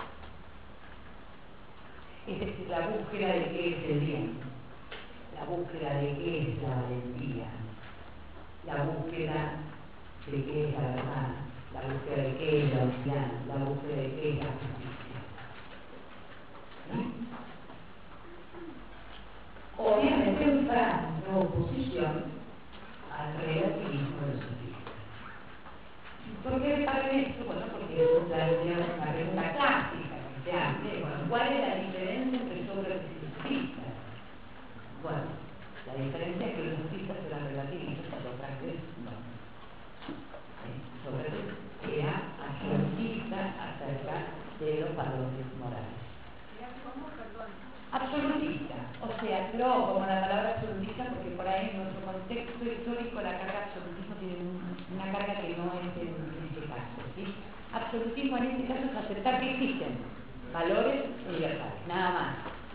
Es decir, la búsqueda de qué es el bien, la búsqueda de qué es la valentía, la búsqueda de qué es la verdad, la búsqueda de qué es la unidad, la búsqueda de qué es la justicia. ¿Sí? Obviamente en Francia una oposición al relativismo de los sofistas. ¿Por qué me parece esto? Bueno, porque es una pregunta clásica que se hace. Bueno, ¿cuál es la diferencia entre Sócrates y los sofistas? Bueno, la diferencia es que los sofistas eran relativistas y Sócrates no. ¿Eh? Sócrates era absolutista acerca de los valores morales. Absolutista, o sea, no como la palabra absolutista, porque por ahí en nuestro contexto histórico la carga absolutismo tiene un, una carga que no es en, en este caso, ¿sí? Absolutismo en este caso es aceptar que existen valores universales, nada más.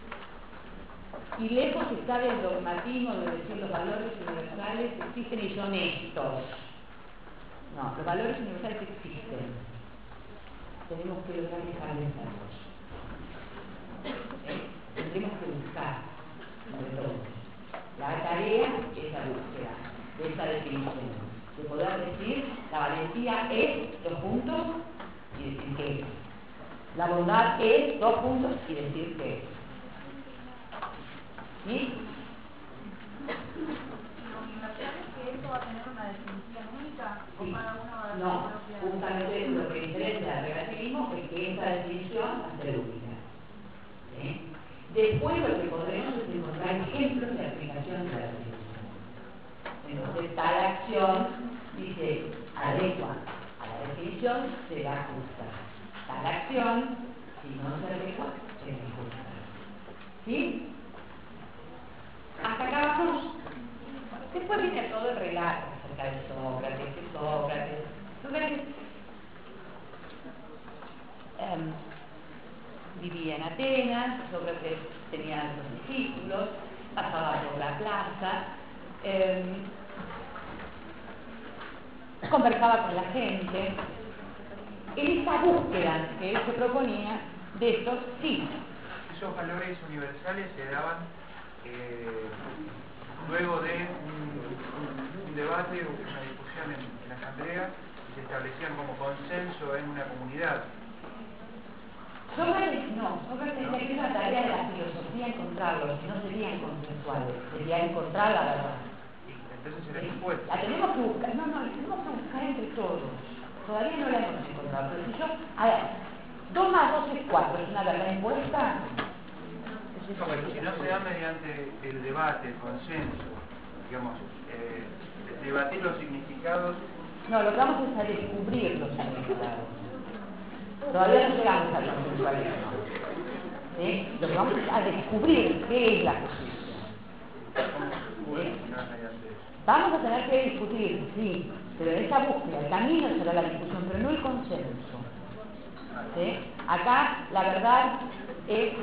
Y lejos está del dogmatismo de decir los valores universales existen y son estos. No, los valores universales existen. Tenemos que lograr establecerlos. ¿Eh? Tendremos que buscar, sobre todo. La tarea es la búsqueda de esa definición, de poder decir la valentía es dos puntos y decir qué es. La bondad es dos puntos y decir qué es. ¿Sí?
¿Que esto va a tener una definición única o
Sí.
cada una va a
No,
tener propia?
justamente lo que interesa al relativismo es que esa definición va a ser única. ¿Sí? Después lo que podremos es encontrar ejemplos de aplicación de la definición. Entonces tal acción dice adecua a la definición será justa. Tal acción, si no se adecua, es injusta. ¿Sí? Hasta acá vamos. Después viene todo el relato acerca de Sócrates, que Sócrates, Sócrates um, vivía en Atenas, Sócrates tenía los discípulos, pasaba por la plaza, eh, conversaba con la gente. En esta búsqueda que él se proponía de estos sí.
Esos valores universales se daban eh, luego de un, un debate o una discusión en, en la asamblea y se establecían como consenso en una comunidad.
Sócrates no, Sócrates decía que es una tarea de la filosofía encontrarlos, no serían consensuales, sería encontrar la verdad.
Entonces era impuesto.
La tenemos que buscar, no, no, la tenemos que buscar entre todos. Todavía no la hemos encontrado, pero si yo, a ver, dos más dos es cuatro, ¿es una verdad impuesta?
No, pero si no se da mediante el debate, el consenso, digamos, eh, debatir los significados.
No, lo que vamos es a descubrir los significados. Todavía no llegamos al consensualismo. ¿Sí? Lo que vamos es a descubrir qué es la justicia. ¿Sí? Vamos a tener que discutir, sí, pero esa búsqueda, el camino será la discusión, pero no el consenso. ¿Sí? Acá la verdad es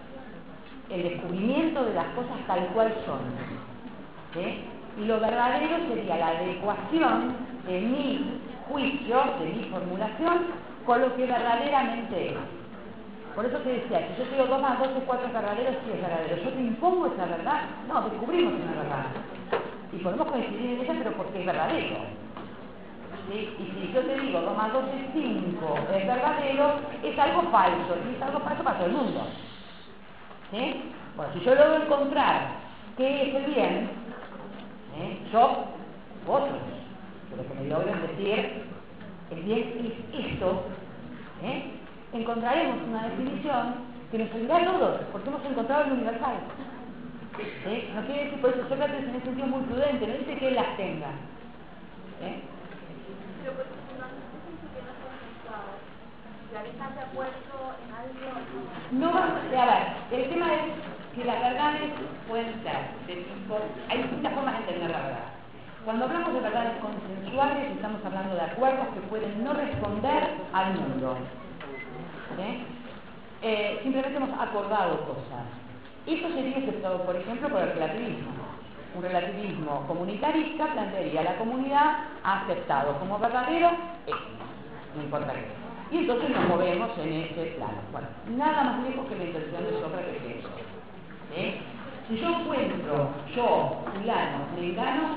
el descubrimiento de las cosas tal cual son. ¿Sí? Y lo verdadero sería la adecuación de mi juicio, de mi formulación, con lo que verdaderamente es. Por eso te decía, si yo te digo dos más dos es cuatro verdaderos, sí es verdadero. Yo te impongo esa verdad, no, descubrimos una verdad. Y podemos coincidir en ella, pero porque es verdadero. ¿Sí? Y si yo te digo dos más dos es cinco, es verdadero, es algo falso. Y es algo falso para todo el mundo. ¿Sí? Bueno, si yo logro encontrar qué es el bien, ¿eh? yo, otros, pero que me logren decir el bien es esto, ¿eh? encontraremos una definición que nos ayudará a todos, porque hemos encontrado el universal. ¿Sí? No quiere decir, por eso Sócrates en ese sentido es muy prudente, no dice que él las tenga. ¿Eh?
Pero por ejemplo, no dice que no son sexuados. Si alguien está de acuerdo en algo,
No vamos a ver, el tema es que las verdades pueden ser de tipo, hay distintas formas de entender la verdad. Cuando hablamos de verdades consensuales, estamos hablando de acuerdos que pueden no responder al mundo. ¿Sí? Eh, simplemente hemos acordado cosas. Eso sería aceptado, por ejemplo, por el relativismo. Un relativismo comunitarista plantearía la comunidad ha aceptado como verdadero esto, no importa qué. Y entonces nos movemos en ese plano. Bueno, nada más lejos que la intención de Sócrates que eso. ¿Sí? Si yo encuentro, yo, fulano, mengano,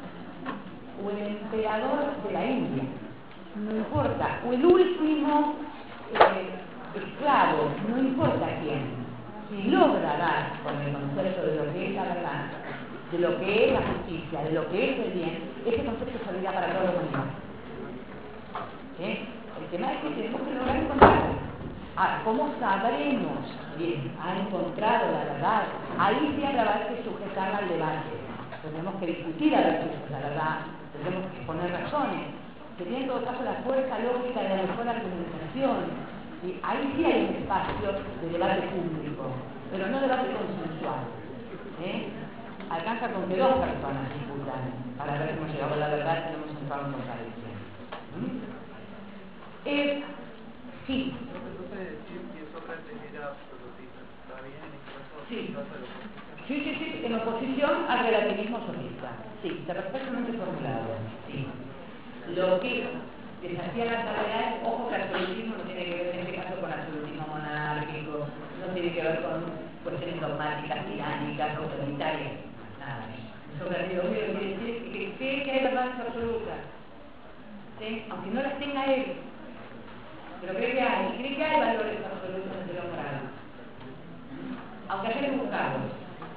o el emperador de la India, no importa, o el último eh, esclavo, no importa quién, si logra dar con el concepto de lo que es la verdad, de lo que es la justicia, de lo que es el bien, ese concepto servirá para toda la humanidad. ¿Sí? El tema es que tenemos que lograr encontrarlo. Ah, ¿cómo sabremos? Bien, ha encontrado la verdad. Ahí sí habrá que sujetarla al debate. Tenemos que discutir a ver si es la verdad, tenemos que poner razones. Se tiene en todo caso la fuerza lógica de la mejor argumentación. ¿Sí? Ahí sí hay un espacio de debate público, pero no debate consensual. ¿Eh? Alcanza con que dos personas discutan para ver si hemos llegado a la verdad, tenemos entrado en contradicción. ¿Mm? Eh, sí.
¿Se puede decir que Sócrates era absolutista? ¿Está bien en este caso?
Sí. Sí, sí, sí, en oposición al relativismo sofista. Sí, está perfectamente formulado. Sí. Lo que desafía la salvedad es, ojo, que el absolutismo no tiene que ver en este caso con absolutismo monárquico, no tiene que ver con cuestiones dogmáticas, tiránicas, autoritarias, nada. Sócrates lo único que quiere decir es que cree que hay verdades absolutas, ¿sí? Aunque no las tenga él, pero cree que hay, cree que hay valores absolutos entre lo moral, aunque haya que buscarlos.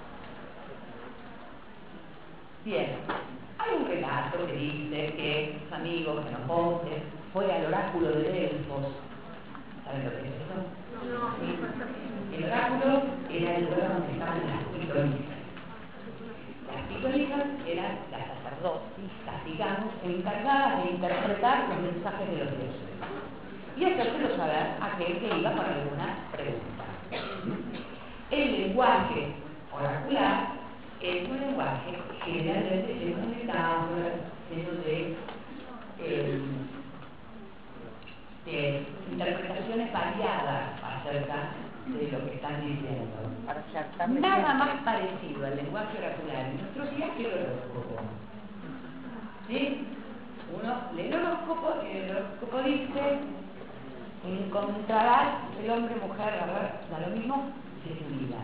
Bien, hay un relato que dice que sus amigos, Xenofonte, fue al oráculo de Delfos. ¿Saben lo que es eso?
No.
¿Sí? El oráculo era el lugar donde estaban las pitonisas. Las pitonisas eran las sacerdotisas, digamos, encargadas de interpretar los mensajes de los dioses y hacérselo saber a aquel que iba con alguna pregunta. El lenguaje oracular es un lenguaje generalmente lleno de metáforas, lleno de, eh, de interpretaciones variadas acerca de lo que están diciendo. Nada más parecido al lenguaje oracular en nuestros días que el horóscopo. ¿Sí? Uno lee el horóscopo y el horóscopo dice: encontrarás el hombre, mujer, da lo mismo, de tu vida.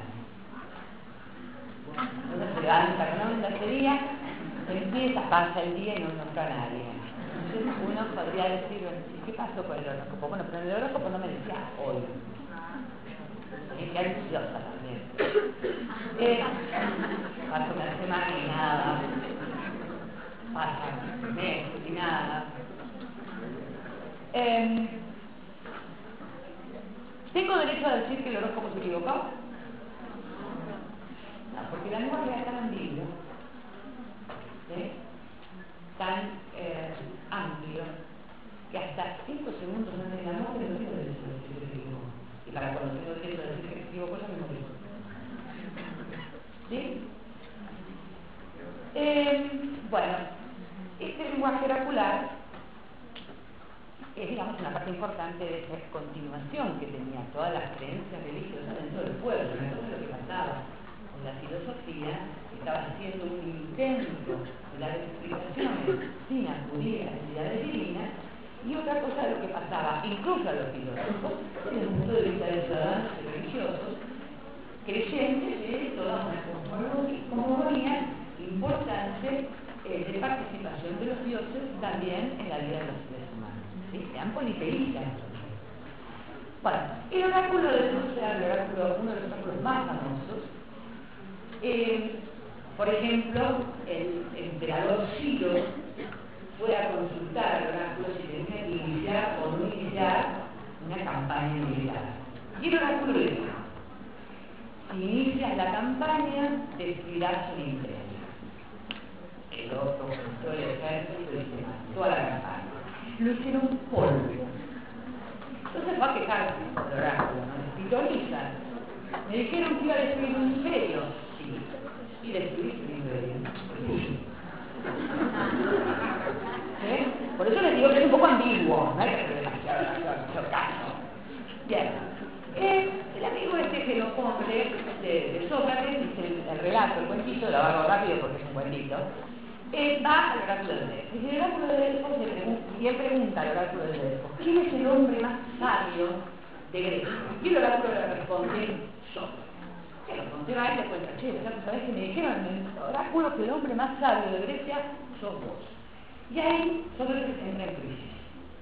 Uno se levanta con una mensajería, empieza, pasa el día y no encuentra a nadie. Entonces uno podría decir, ¿qué pasó con el horóscopo? Bueno, pero en el horóscopo no me decía hoy. Y que ansiosa también. Eh, pasa una semana y nada. Pasa meses y nada. Eh, ¿Tengo derecho a decir que el horóscopo se equivocó? No, porque la lenguaje era tan ambiguo, ¿sí? Tan eh, amplio, que hasta cinco segundos antes de la muerte no tengo derecho a decir que se equivocó. Y para cuando tengo derecho a decir que se equivocó, ya me morí. ¿Sí? Eh, bueno, este lenguaje oracular es, digamos, una parte importante de esa continuación que tenía todas las creencias religiosas dentro del pueblo. Entonces lo que pasaba con la filosofía, estaba haciendo un intento de dar explicaciones sin acudir a las entidades divinas, y otra cosa de lo que pasaba, incluso a los filósofos, desde el punto de vista de ciudadanos y religiosos, creyentes de toda una cosmogonía importante eh, de participación de los dioses también en la vida de los seres humanos. ¿Sí? Sean politeístas. Bueno, el oráculo de Delfos era el oráculo, uno de los oráculos más famosos. Eh, por ejemplo, el, el emperador Ciro fue a consultar al oráculo si tenía que iniciar o no iniciar una campaña militar. Y el oráculo le dijo: si inicias la campaña, destruirás un imperio. El otro juntó el ejército y se mató a la campaña. Lo hicieron polvo. Entonces fue a quejarse del oráculo, ¿no? Les pitonizan. Me dijeron que iba a destruir un imperio. Sí. Y destruiste un imperio. Sí. ¿Eh? Por eso les digo que es un poco ambiguo, no hay que hacer demasiado caso. Bien. Eh, el amigo este Xenofonte de, de Sócrates, dice el, el relato, el cuentito, lo hago rápido porque es un cuentito, eh, va al oráculo de Delfos. Y el oráculo de Delfos le pregunta, y él pregunta al oráculo de Delfos: ¿quién es el hombre más sabio de Grecia? Y el oráculo le responde: Sócrates. Y el Xenofonte va y le cuenta: che, ¿sabes que me dijeron en el oráculo que el hombre más sabio de Grecia sos vos? Y ahí Sócrates entra en crisis.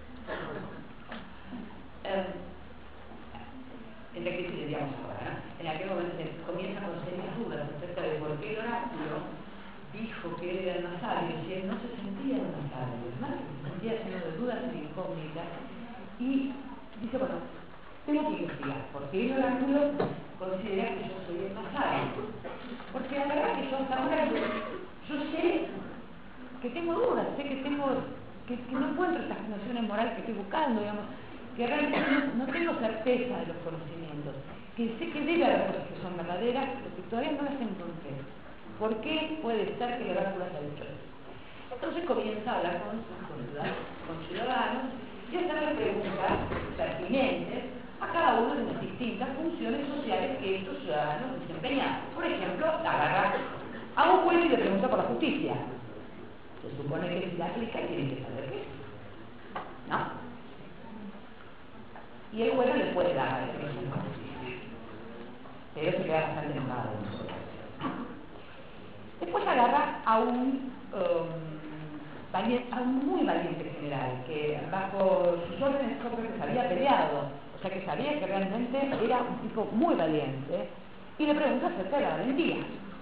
Eh, en la crisis diríamos ahora, ¿no? En aquel momento se comienza con serias dudas acerca de por qué el oráculo dijo que él era el más sabio, si él no se sentía el más sabio, ¿no? Se sentía lleno de dudas y de incógnitas, y dice, bueno, tengo que investigar, porque el oráculo considera que yo soy el más sabio, porque la verdad que yo hasta ahora yo, yo sé que tengo dudas, sé que tengo que, que no encuentro estas nociones morales que estoy buscando, digamos, que realmente no, no tengo certeza de los conocimientos, que sé que debe haber cosas que son verdaderas, pero que todavía no las encontré. ¿Por qué puede ser que el oráculo haya dicho eso? Entonces comienza a hablar con sus con ciudadanos y hacerles preguntas pertinentes a cada uno de las distintas funciones sociales que estos ciudadanos desempeñan. Por ejemplo, agarrar a un juez y le pregunta por la justicia. Se supone que si la aplica tiene que saber qué es, ¿no? Y el juez no le puede dar la definición de la justicia, pero se queda bastante enojado. Después agarra a un, um, valiente, a un muy valiente general, que bajo sus órdenes Sócrates había peleado, o sea que sabía que realmente era un tipo muy valiente, y le pregunta acerca de la valentía.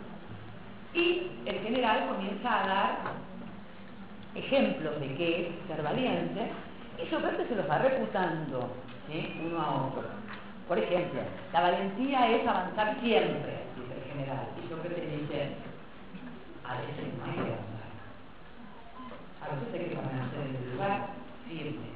Y el general comienza a dar ejemplos de qué es ser valiente, y Sócrates se los va reputando, ¿sí?, uno a otro. Por ejemplo, la valentía es avanzar siempre, dice el general, y Sócrates dice, a veces no hay que avanzar, a veces hay que permanecer en el lugar firme,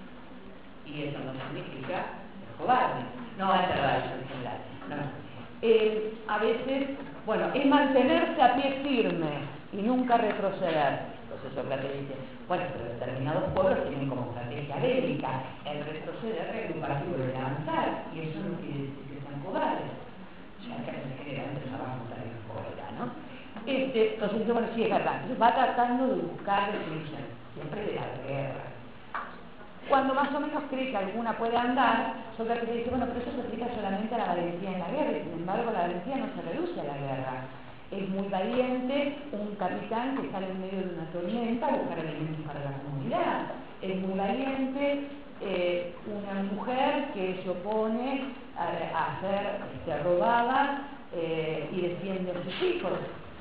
y eso no significa ser cobarde, no va a ser verdad en general, no. Eh, a veces, bueno, es mantenerse a pie firme y nunca retroceder. Entonces Sócrates dice, bueno, pero determinados pueblos tienen como estrategia bélica el retroceder, reagruparse y volver a avanzar, y eso no quiere decir que sean cobardes, ya que generalmente se va a montar en cólera, ¿no? Este, entonces, bueno, sí es verdad, entonces va tratando de buscar definición, siempre de la guerra. Cuando más o menos cree que alguna puede andar, Sócrates dice, bueno, pero eso se aplica solamente a la valentía en la guerra, y sin embargo la valentía no se reduce a la guerra. Es muy valiente un capitán que sale en medio de una tormenta a buscar alimentos para la comunidad. Es muy valiente eh, una mujer que se opone a, a ser este, robada eh, y defiende a sus hijos.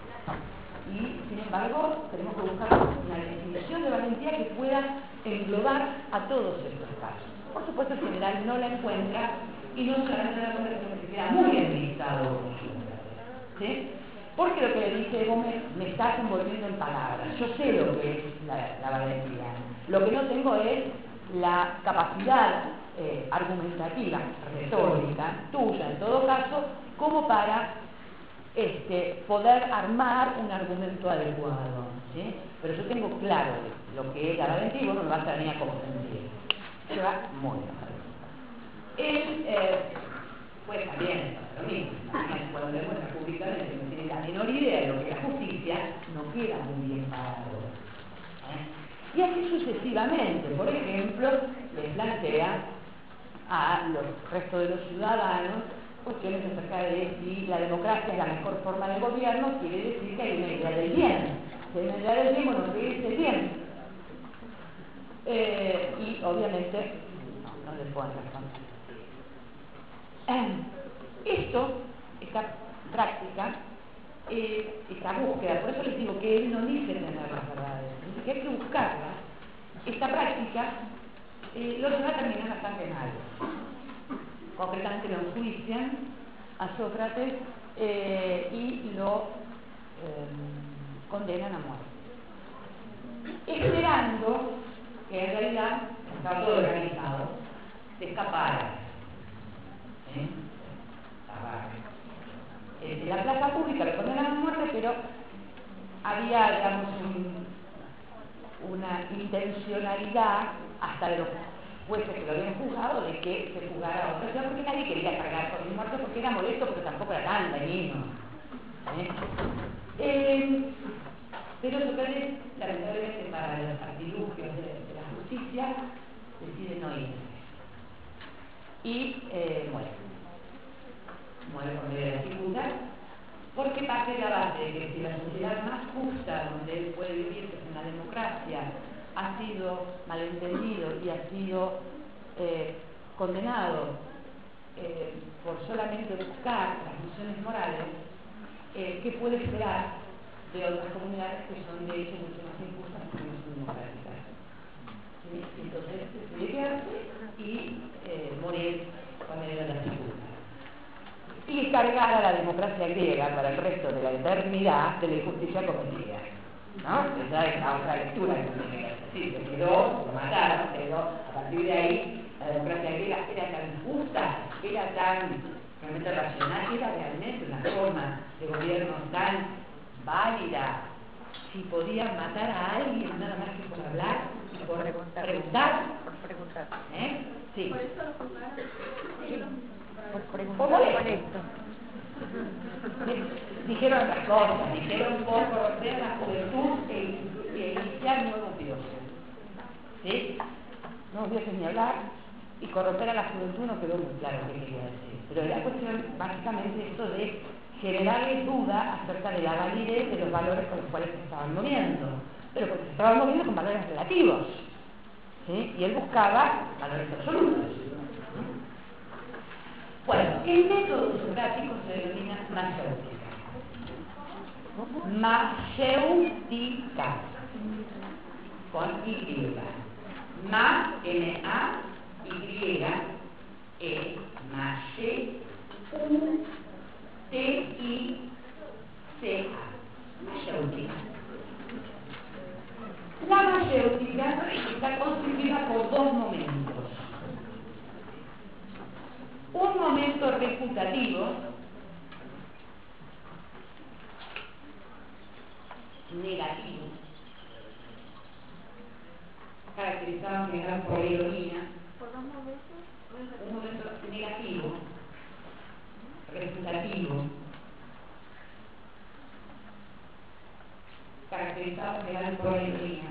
Y sin embargo tenemos que buscar una definición de valentía que pueda englobar a todos estos casos. Por supuesto el general no la encuentra y no solamente la encuentra, sino que se queda muy enlistado con Sócrates, ¿sí? Porque lo que le dice, vos me, me estás envolviendo en palabras, yo sé lo que es la, la valentía, lo que no tengo es la capacidad eh, argumentativa, retórica, tuya en todo caso, como para Este, poder armar un argumento adecuado, ¿sí? Pero yo tengo claro lo que es la valentía y vos no me vas a venir a confundir. Se va muy enojado. Él, eh, pues también lo mismo, también cuando le muestra públicamente que no tiene la menor idea de lo que es la justicia, no queda muy bien parado, ¿eh? Y así sucesivamente. Por ejemplo, le plantea a los restos de los ciudadanos cuestiones acerca de si la democracia es la mejor forma de gobierno, quiere decir que hay una idea del bien. Si hay una idea del bien, bueno, ¿qué es el bien? Eh, y obviamente, no, no les puedo responder. Eh, esto, esta práctica, eh, esta búsqueda, por eso les digo que él no dice tener las verdades, dice que hay que buscarlas. Esta práctica eh, lo lleva a terminar bastante mal. Concretamente lo enjuician a Sócrates eh, y lo eh, condenan a muerte, esperando que en realidad estaba todo organizado, se escapara, ¿eh? Eh, la plaza pública lo condenan a muerte, pero había, digamos, un, una intencionalidad hasta de los jueces que lo habían juzgado de que se juzgara a otra ciudad, porque nadie quería cargar con el muerto porque era molesto, pero tampoco era tan dañino, ¿eh? Eh, pero Sócrates, lamentablemente para los artilugios de, de la justicia, decide no ir y eh, muere muere por medio de la dificultad, porque parte de la base de que si la sociedad más justa donde él puede vivir, que es una democracia, ha sido malentendido y ha sido eh, condenado eh, por solamente buscar las funciones morales, eh, ¿qué puede esperar de otras comunidades que son de hecho mucho más injustas que no son democráticas. ¿Sí? Entonces, decidió quedarse y eh, morir cuando era la segunda. Y cargar a la democracia griega para el resto de la eternidad de la injusticia cometida. ¿No? Esa es la otra lectura que se tiene. Sí, se quedó, lo mataron, pero a partir de ahí la democracia griega era tan justa, era tan realmente racional, era realmente una forma de gobierno tan válida. Si podían matar a alguien nada más que por hablar y por
Preguntar.
preguntar,
Por preguntar.
¿eh? Sí.
Por eso lo juzgaron.
Sí, por
Por
preguntar
molesto.
molesto.
Dijeron otras cosas, dijeron por corromper la juventud e, e iniciar nuevos dioses. ¿Sí? Nuevos dioses ni hablar, y corromper a la juventud no quedó muy claro qué quería decir. Pero era cuestión básicamente esto de generarles duda acerca de la validez de los valores con los cuales se estaban moviendo. Pero porque se estaban moviendo con valores relativos. ¿Sí? Y él buscaba valores absolutos. Bueno, el método socrático se denomina mayéutica. Mayéutica. Con Y. Ma, M A, Y, E, Maye, U, T, I, C, A. Mayéutica. La mayéutica está constituida por dos momentos. Un momento refutativo, negativo, caracterizado en general por la ironía.
Por dos momentos.
Un momento negativo, refutativo, caracterizado en general por la ironía.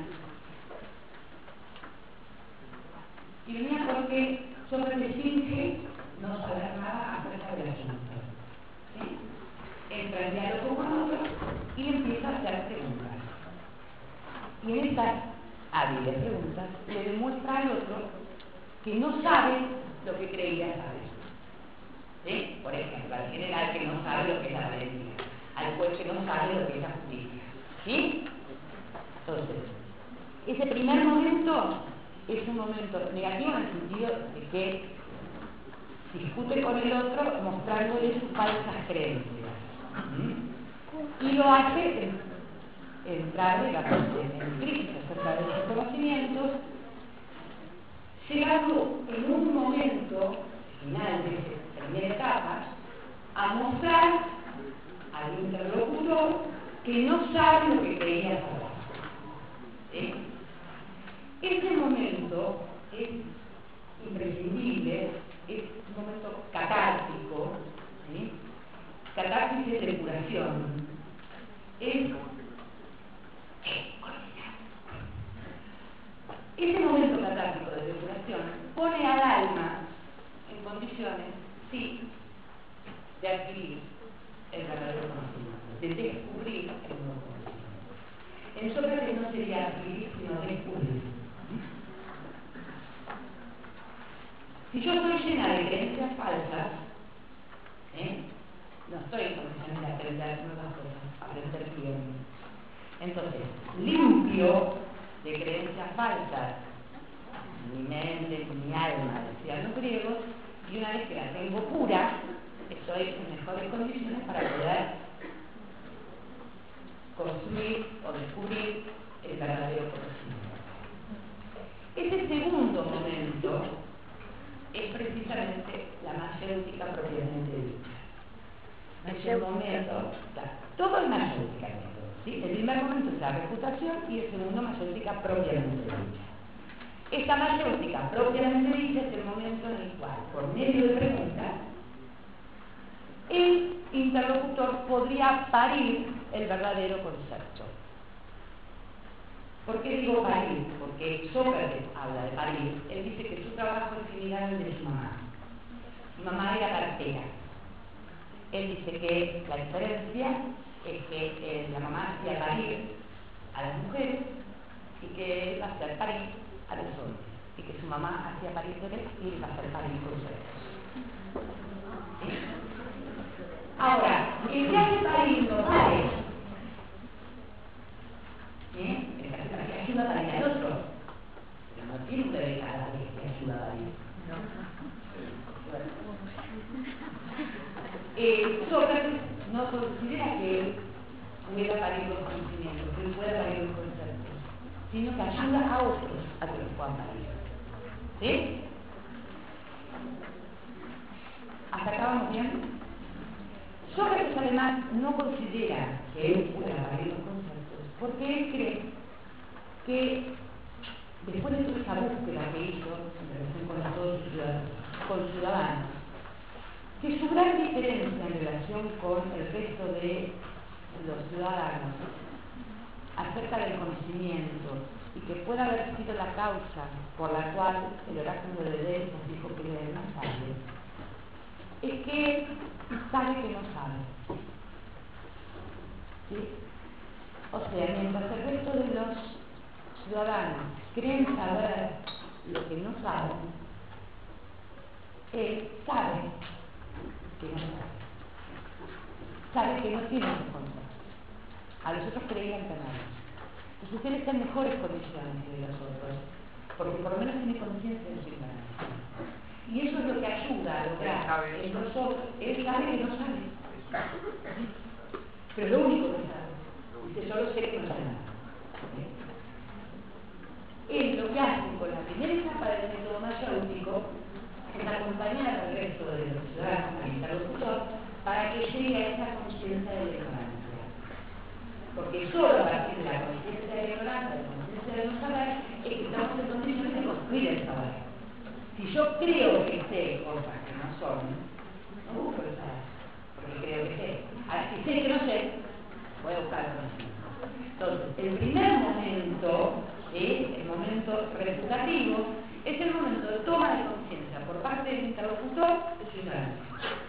Ironía porque Sócrates finge no saber nada acerca del asunto. ¿Sí? Entra en diálogo con otros y empieza a hacer preguntas. Y en estas hábiles preguntas le demuestra al otro que no sabe lo que creía saber. ¿Sí? Por ejemplo, al general que no sabe lo que es la valentía, al juez que no sabe lo que es la justicia. ¿Sí? Entonces, ese primer momento es un momento negativo en el sentido de que discute con el otro mostrándole sus falsas creencias. ¿Mm? Y lo hace en, entrar, digamos, en crisis acerca de sus conocimientos, llegando en un momento final de esa primera etapa a mostrar al interlocutor que no sabe lo que creía saber. ¿Sí? Ese momento es imprescindible, es un momento catártico, ¿sí? Catarsis es depuración, es ese momento catártico de depuración pone al alma en condiciones, sí, de adquirir el verdadero conocimiento, de descubrir el nuevo conocimiento. En Sócrates no sería adquirir, sino descubrir. Si yo estoy llena de creencias falsas, ¿eh? no estoy en condiciones de aprender nuevas cosas, aprender bien. Entonces, limpio de creencias falsas, mi mente, mi alma, decían los griegos, y una vez que la tengo pura, estoy en mejores condiciones para poder construir o descubrir el verdadero conocimiento. Ese segundo momento es precisamente la mayéutica propiamente dicha. Ese momento, claro, todo es mayéutica, ¿sí? El primer momento es la reputación y el segundo mayéutica propiamente dicha. Esta mayéutica propiamente dicha es el momento en el cual, por medio de preguntas, el interlocutor podría parir el verdadero concepto. ¿Por qué digo parir? Porque Sócrates habla de parir. Él dice que su trabajo es similar al de su mamá. Su mamá era partera. Él dice que la diferencia es que eh, la mamá hacía parir a las mujeres y que él va a hacer parir a los hombres. Y que su mamá hacía parir bebés y él va a hacer parir cruceros. ¿Sí? Ahora, el que hace parir no pare. ayuda para ir al otro. Pero no tiene un bebé cada vez que ayuda a ir. Eh, Sócrates no considera que él pueda parir los conocimientos, que él pueda parir los conceptos, sino que ayuda a otros a que los puedan parir. ¿Sí? ¿Hasta acá vamos bien? Sócrates además no considera que él pueda parir los conceptos, porque él cree que después de toda esa búsqueda que hizo en relación con todos sus ciudadanos, con ciudadanos, que su gran diferencia en relación con el resto de los ciudadanos acerca del conocimiento y que pueda haber sido la causa por la cual el oráculo de Delfos dijo que él era más sabio, es que sabe que no sabe. ¿Sí? O sea, mientras el resto de los ciudadanos creen saber lo que no saben, él sabe que no sabe. Sabe que no tiene respuesta. A los otros creían tener. Entonces él está en mejores condiciones que los otros, porque por lo menos tiene conciencia de su ignorancia. Y eso es lo que ayuda a lograr en nosotros. Él sabe que no sabe. Pero es lo único que sabe. Dice, solo sé que no sé nada. Él lo que hace con la primera etapa del método mayéutico es acompañar al resto de los ciudadanos, al interlocutor, para que llegue a esa conciencia de la ignorancia. Porque solo a partir de la conciencia de la ignorancia, de la conciencia de no saber, es que estamos en condiciones de construir el saber. Si yo creo que sé cosas que no son, no busco el saber, porque creo que sé. Ahora, si sé que no sé, voy a buscar el conocimiento. Entonces, el primer momento, ¿sí?, el momento refutativo, es el momento de toma de conciencia por parte del interlocutor de su ignorancia.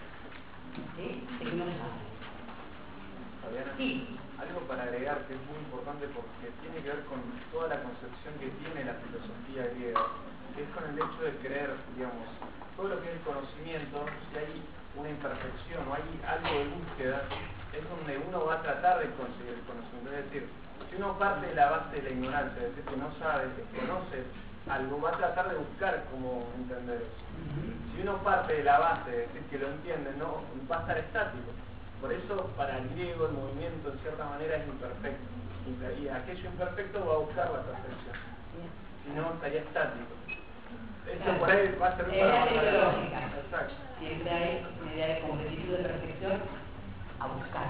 ¿Sí? De que no sabe.
Fabiana,
Sí.
algo para agregar que es muy importante porque tiene que ver con toda la concepción que tiene la filosofía griega, que es con el hecho de creer, digamos, todo lo que es el conocimiento, si hay una imperfección o hay algo de búsqueda, es donde uno va a tratar de conseguir el conocimiento. Es decir, si uno parte de la base de la ignorancia, es decir, que no sabe, que conoce algo, va a tratar de buscar cómo entender eso. Si uno parte de la base, es decir, que lo entiende, no va a estar estático. Por eso, para el griego, el movimiento, en cierta manera, es imperfecto. Y aquello imperfecto va a buscar la perfección. Si no, estaría estático. Esto
Claro.
por ahí va a servir para
la
avanzar.
teológica.
Exacto.
Siempre hay una idea de completitud de perfección a buscar.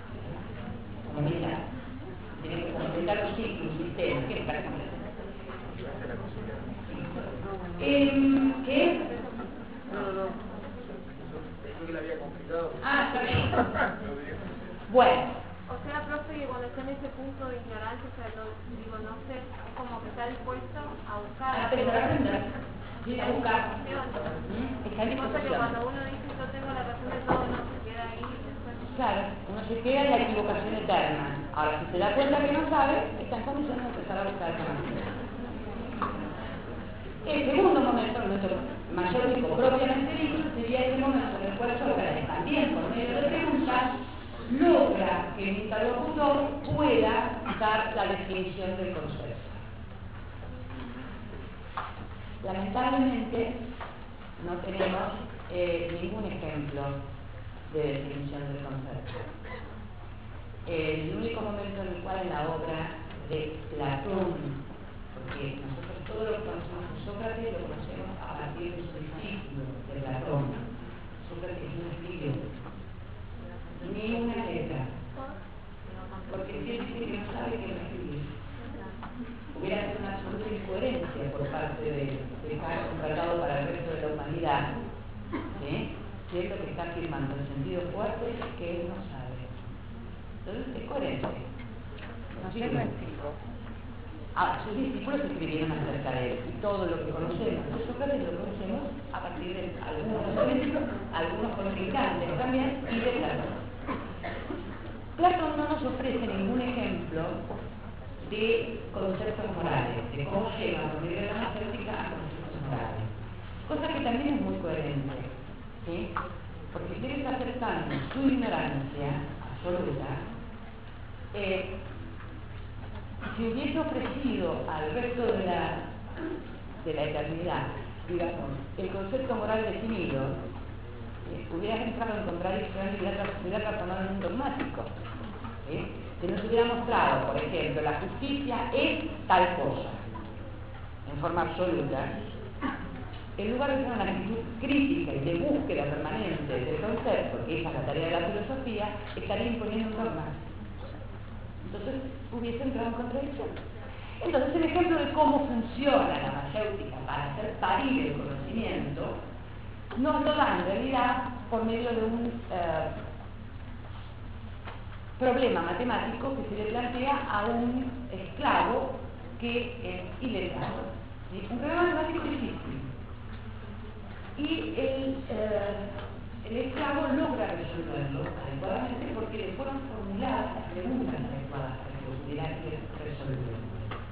Como mira, tiene que completar un ciclo, un sistema, ¿qué es para completar?
Esa es la posibilidad.
Eh, ¿Qué?
No, no, no. Pensé que la había complicado.
Ah, está bien. Bueno.
O sea, profe, que cuando está en ese punto de ignorancia, o sea, no, digo, no sé, es como que está dispuesto a buscar.
A empezar a aprender. Sí, a buscar. Está en
Cosa que
disposición.
cuando uno dice yo tengo la razón de todo, no se queda ahí después.
Claro, uno se queda en la equivocación eterna. Ahora, si se da cuenta que no sabe, está en condiciones de empezar a buscar el conocimiento. El segundo momento, el momento mayéutico propiamente dicho, sería ese momento en el cual Sócrates, también por medio de preguntas, logra que el interlocutor pueda dar la definición del concepto. Lamentablemente, no tenemos eh, ningún ejemplo de definición del concepto. El único momento en el cual en la obra de Platón, porque nosotros todo lo que conocemos de Sócrates lo conocemos a partir de su discípulo, de Platón. Sócrates no escribió ni una letra, porque si él dice que no sabe que no escribir, hubiera sido una absoluta incoherencia por parte de dejar un tratado para el resto de la humanidad, ¿sí?, siendo que está afirmando en sentido fuerte que él no sabe. Entonces es coherente. No
Yo no escribo.
Ah, sus discípulos escribieron acerca de él y todo lo que conocemos de Sócrates lo conocemos a partir de algunos elementos, algunos contrincantes también, y de Platón. Platón no nos ofrece ningún ejemplo de conceptos morales, de cómo llega por medio de la mayéutica a conceptos morales, cosa que también es muy coherente, ¿sí? Porque si él está acercando su ignorancia absoluta, eh, si si hubiese ofrecido al resto de la, de la eternidad, digamos, el concepto moral definido, eh, hubieras entrado en contradicción y hubieras hubiera transformado en un dogmático. ¿Sí? Si nos hubiera mostrado, por ejemplo, la justicia es tal cosa, en forma absoluta, en lugar de tener una actitud crítica y de búsqueda permanente del concepto, que esa es la tarea de la filosofía, estaría imponiendo un dogma. Entonces hubiese entrado en contradicción. Entonces el ejemplo de cómo funciona la mayéutica para hacer parir el conocimiento nos lo da en realidad por medio de un eh, problema matemático que se le plantea a un esclavo que es iletrado. ¿Sí? Un problema matemático difícil. Y el, eh, el esclavo logra resolverlo adecuadamente porque le fueron formuladas las preguntas adecuadas para que lo pudiera resolver.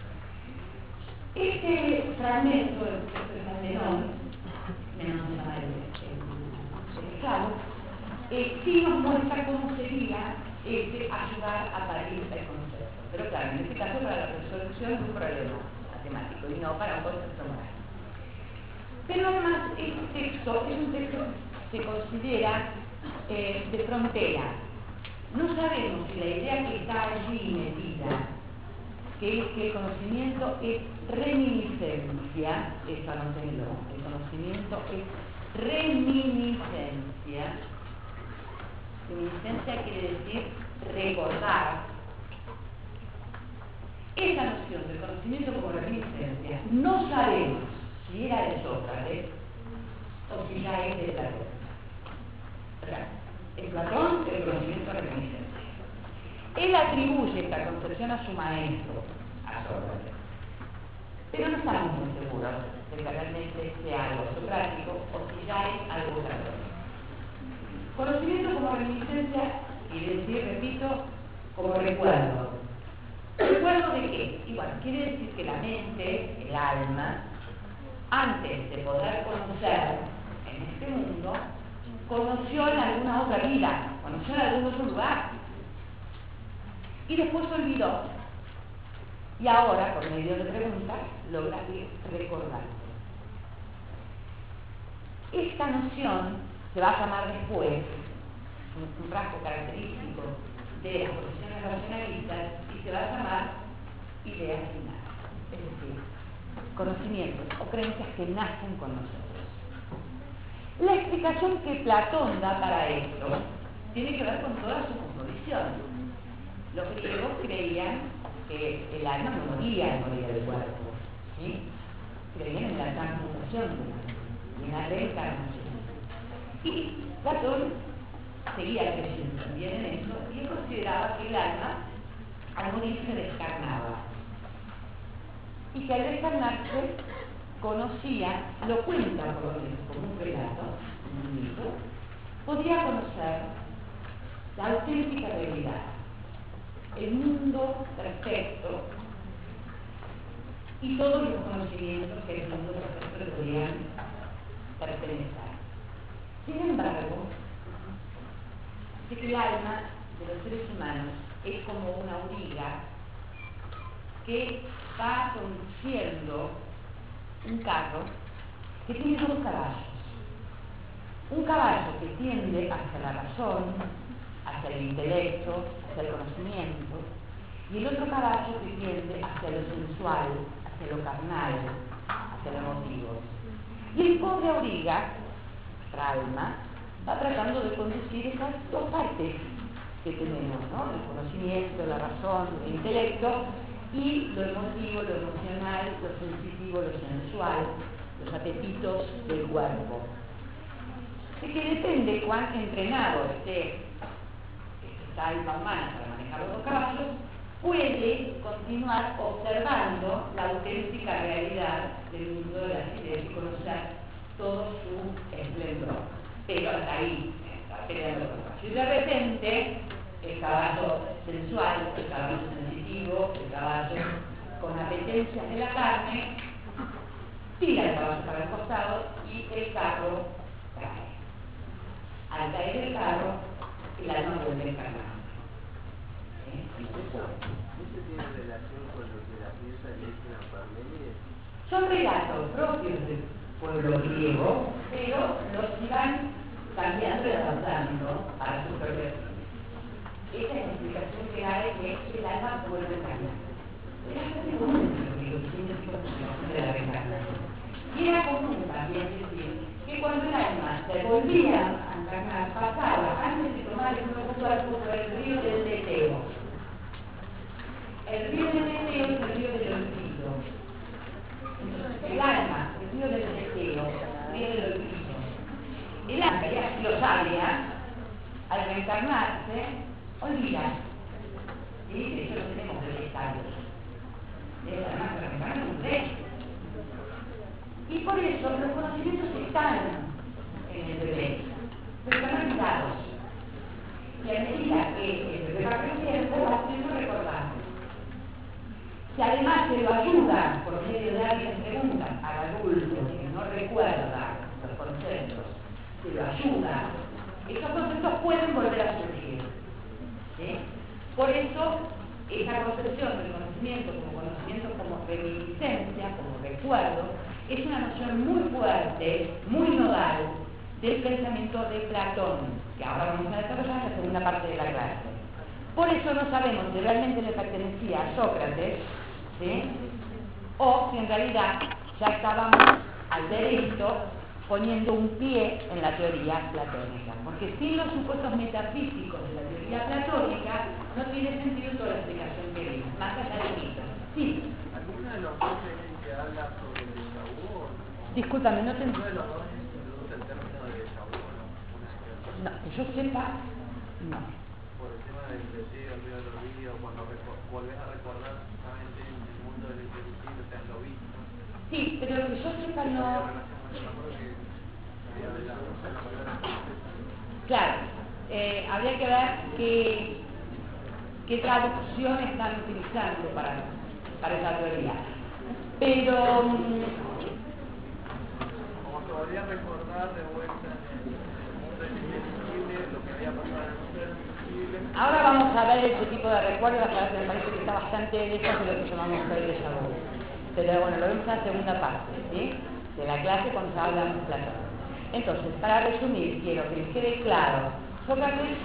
Este fragmento, el Menón, Menón se llama el, el, el esclavo, eh, sí nos muestra cómo sería este ayudar a parir el concepto. Pero claro, en este caso para la resolución de un problema matemático y no para un concepto moral. Pero además este texto es un texto que se considera eh, de frontera. No sabemos si la idea que está allí metida, que es que el conocimiento es reminiscencia, eso anótenlo, el conocimiento es reminiscencia. Reminiscencia quiere decir recordar. Esa noción del conocimiento como reminiscencia no sabemos si era de Sócrates o si ya es de Platón. O sea, en Platón el conocimiento es reminiscencia. Él atribuye esta concepción a su maestro, a Sócrates. Pero no estamos muy seguros de que realmente sea algo socrático o si ya es algo platónico. Conocimiento como reminiscencia quiere decir, repito, como recuerdo. ¿Recuerdo de qué? Igual, quiere decir que la mente, el alma, antes de poder conocer en este mundo, conoció en alguna otra vida, conoció en algún otro lugar. Y después olvidó. Y ahora, por medio de preguntas, logra recordar. Esta noción se va a llamar después, un, un rasgo característico de las posiciones racionalistas, y se va a llamar idea final. Es decir, conocimientos o creencias que nacen con nosotros. La explicación que Platón da para esto tiene que ver con toda su cosmovisión. Los griegos creían que el alma no moría al morir del cuerpo, ¿sí? Creían en la transmutación y en la reencarnación. Y Platón seguía creyendo también en eso y él consideraba que el alma al morir se descarnaba y que al descarnarse conocía, lo cuenta por lo menos como un relato, un mito, podía conocer la auténtica realidad, el mundo perfecto y todos los conocimientos que el mundo perfecto le podían pertenecer. Sin embargo, sé que el alma de los seres humanos es como una auriga que va conduciendo un carro que tiene dos caballos. Un caballo que tiende hacia la razón, hacia el intelecto, hacia el conocimiento, y el otro caballo que tiende hacia lo sensual, hacia lo carnal, hacia lo emotivo. Y el pobre auriga, nuestra alma, va tratando de conducir esas dos partes que tenemos, ¿no? El conocimiento, la razón, el intelecto, y lo emotivo, lo emocional, lo sensitivo, lo sensual, los apetitos del cuerpo. De que depende cuán entrenado esté esta alma humana para manejar los dos caballos, puede continuar observando la auténtica realidad del mundo de las ideas y conocer todo su esplendor. Pero hasta ahí está peleando los caballos. Y de repente, el caballo sensual, el caballo sensitivo, el caballo con apetencias de la carne, tira el caballo para el costado y el carro cae. Al caer el carro, el alma vuelve a encarnar. ¿Sí?
¿Esto tiene relación con lo que la piensa Leibniz Parmenides?
Son relatos propios del pueblo griego, pero los iban cambiando y adaptando para su propio fin. Esa es la explicación que hay que el alma vuelve a cambiar. Era bastante común en los griegos, de la reencarnación. Y era común también decir que cuando el alma se volvía a encarnar, pasaba antes de tomar el nuevo cuerpo por el río del Leteo. El río del Leteo es el río del olvido. Entonces, el alma, el río del Leteo, el río del olvido. El alma, y así lo sabía, al reencarnarse, olvida. Y de hecho no tenemos tres estadios. El alma se reencarna en un tres. Y por eso los conocimientos están en el bebé, pero están olvidados. Y a medida que el bebé va creciendo, va siendo recordado. Si además se lo ayuda por medio de alguien que pregunta al adulto que no recuerda los conceptos, se lo ayuda, esos conceptos pueden volver a surgir. ¿Sí? Por eso, esa concepción del conocimiento como conocimiento como reminiscencia, como recuerdo, es una noción muy fuerte, muy nodal, del pensamiento de Platón, que ahora vamos a desarrollar en la segunda parte de la clase. Por eso no sabemos si realmente le pertenecía a Sócrates, ¿sí? O si en realidad ya estábamos al derecho poniendo un pie en la teoría platónica, porque sin los supuestos metafísicos de la teoría platónica no tiene sentido toda la explicación que vimos, más allá del mito. Sí.
¿Alguno de los dos es el que habla sobre el déjà vu?
Discúlpame, no te
¿Alguno de los dos introduce el término de déjà vu o no?
No, que yo sepa, no.
Por el tema del deseo, el río del olvido, cuando volvés a recordar justamente en el mundo del inteligente, o sea, en lo visto.
Sí, pero que yo sepa no. Claro, eh, habría que ver qué, qué traducción están utilizando para, para esa teoría. Pero
como que volví a recordar de vuelta en el mundo del invisible lo que había pasado en el mundo del invisible.
ahora vamos a ver ese tipo de recuerdos, que me parece que está bastante lejos de lo que llamamos el déjà vu. Pero bueno, lo vemos en la segunda parte, ¿sí? De la clase cuando se habla de Platón. Entonces, para resumir, quiero que les quede claro, Sócrates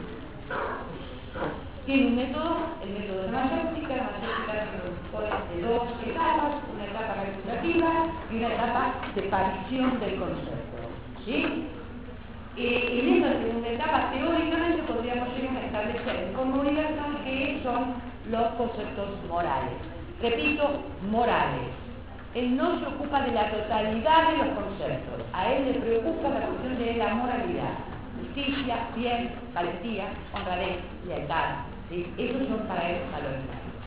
tiene un método, el método de mayéutica. La mayéutica se compone de dos etapas, una etapa recuperativa y una etapa de aparición del concepto, ¿sí? Eh, en esa segunda etapa, teóricamente, podríamos llegar a establecer como universal que son los conceptos morales. Repito, morales. Él no se ocupa de la totalidad de los conceptos. A él le preocupa la cuestión de la moralidad. Justicia, bien, valentía, honradez, lealtad. ¿Sí? Esos son para él valores.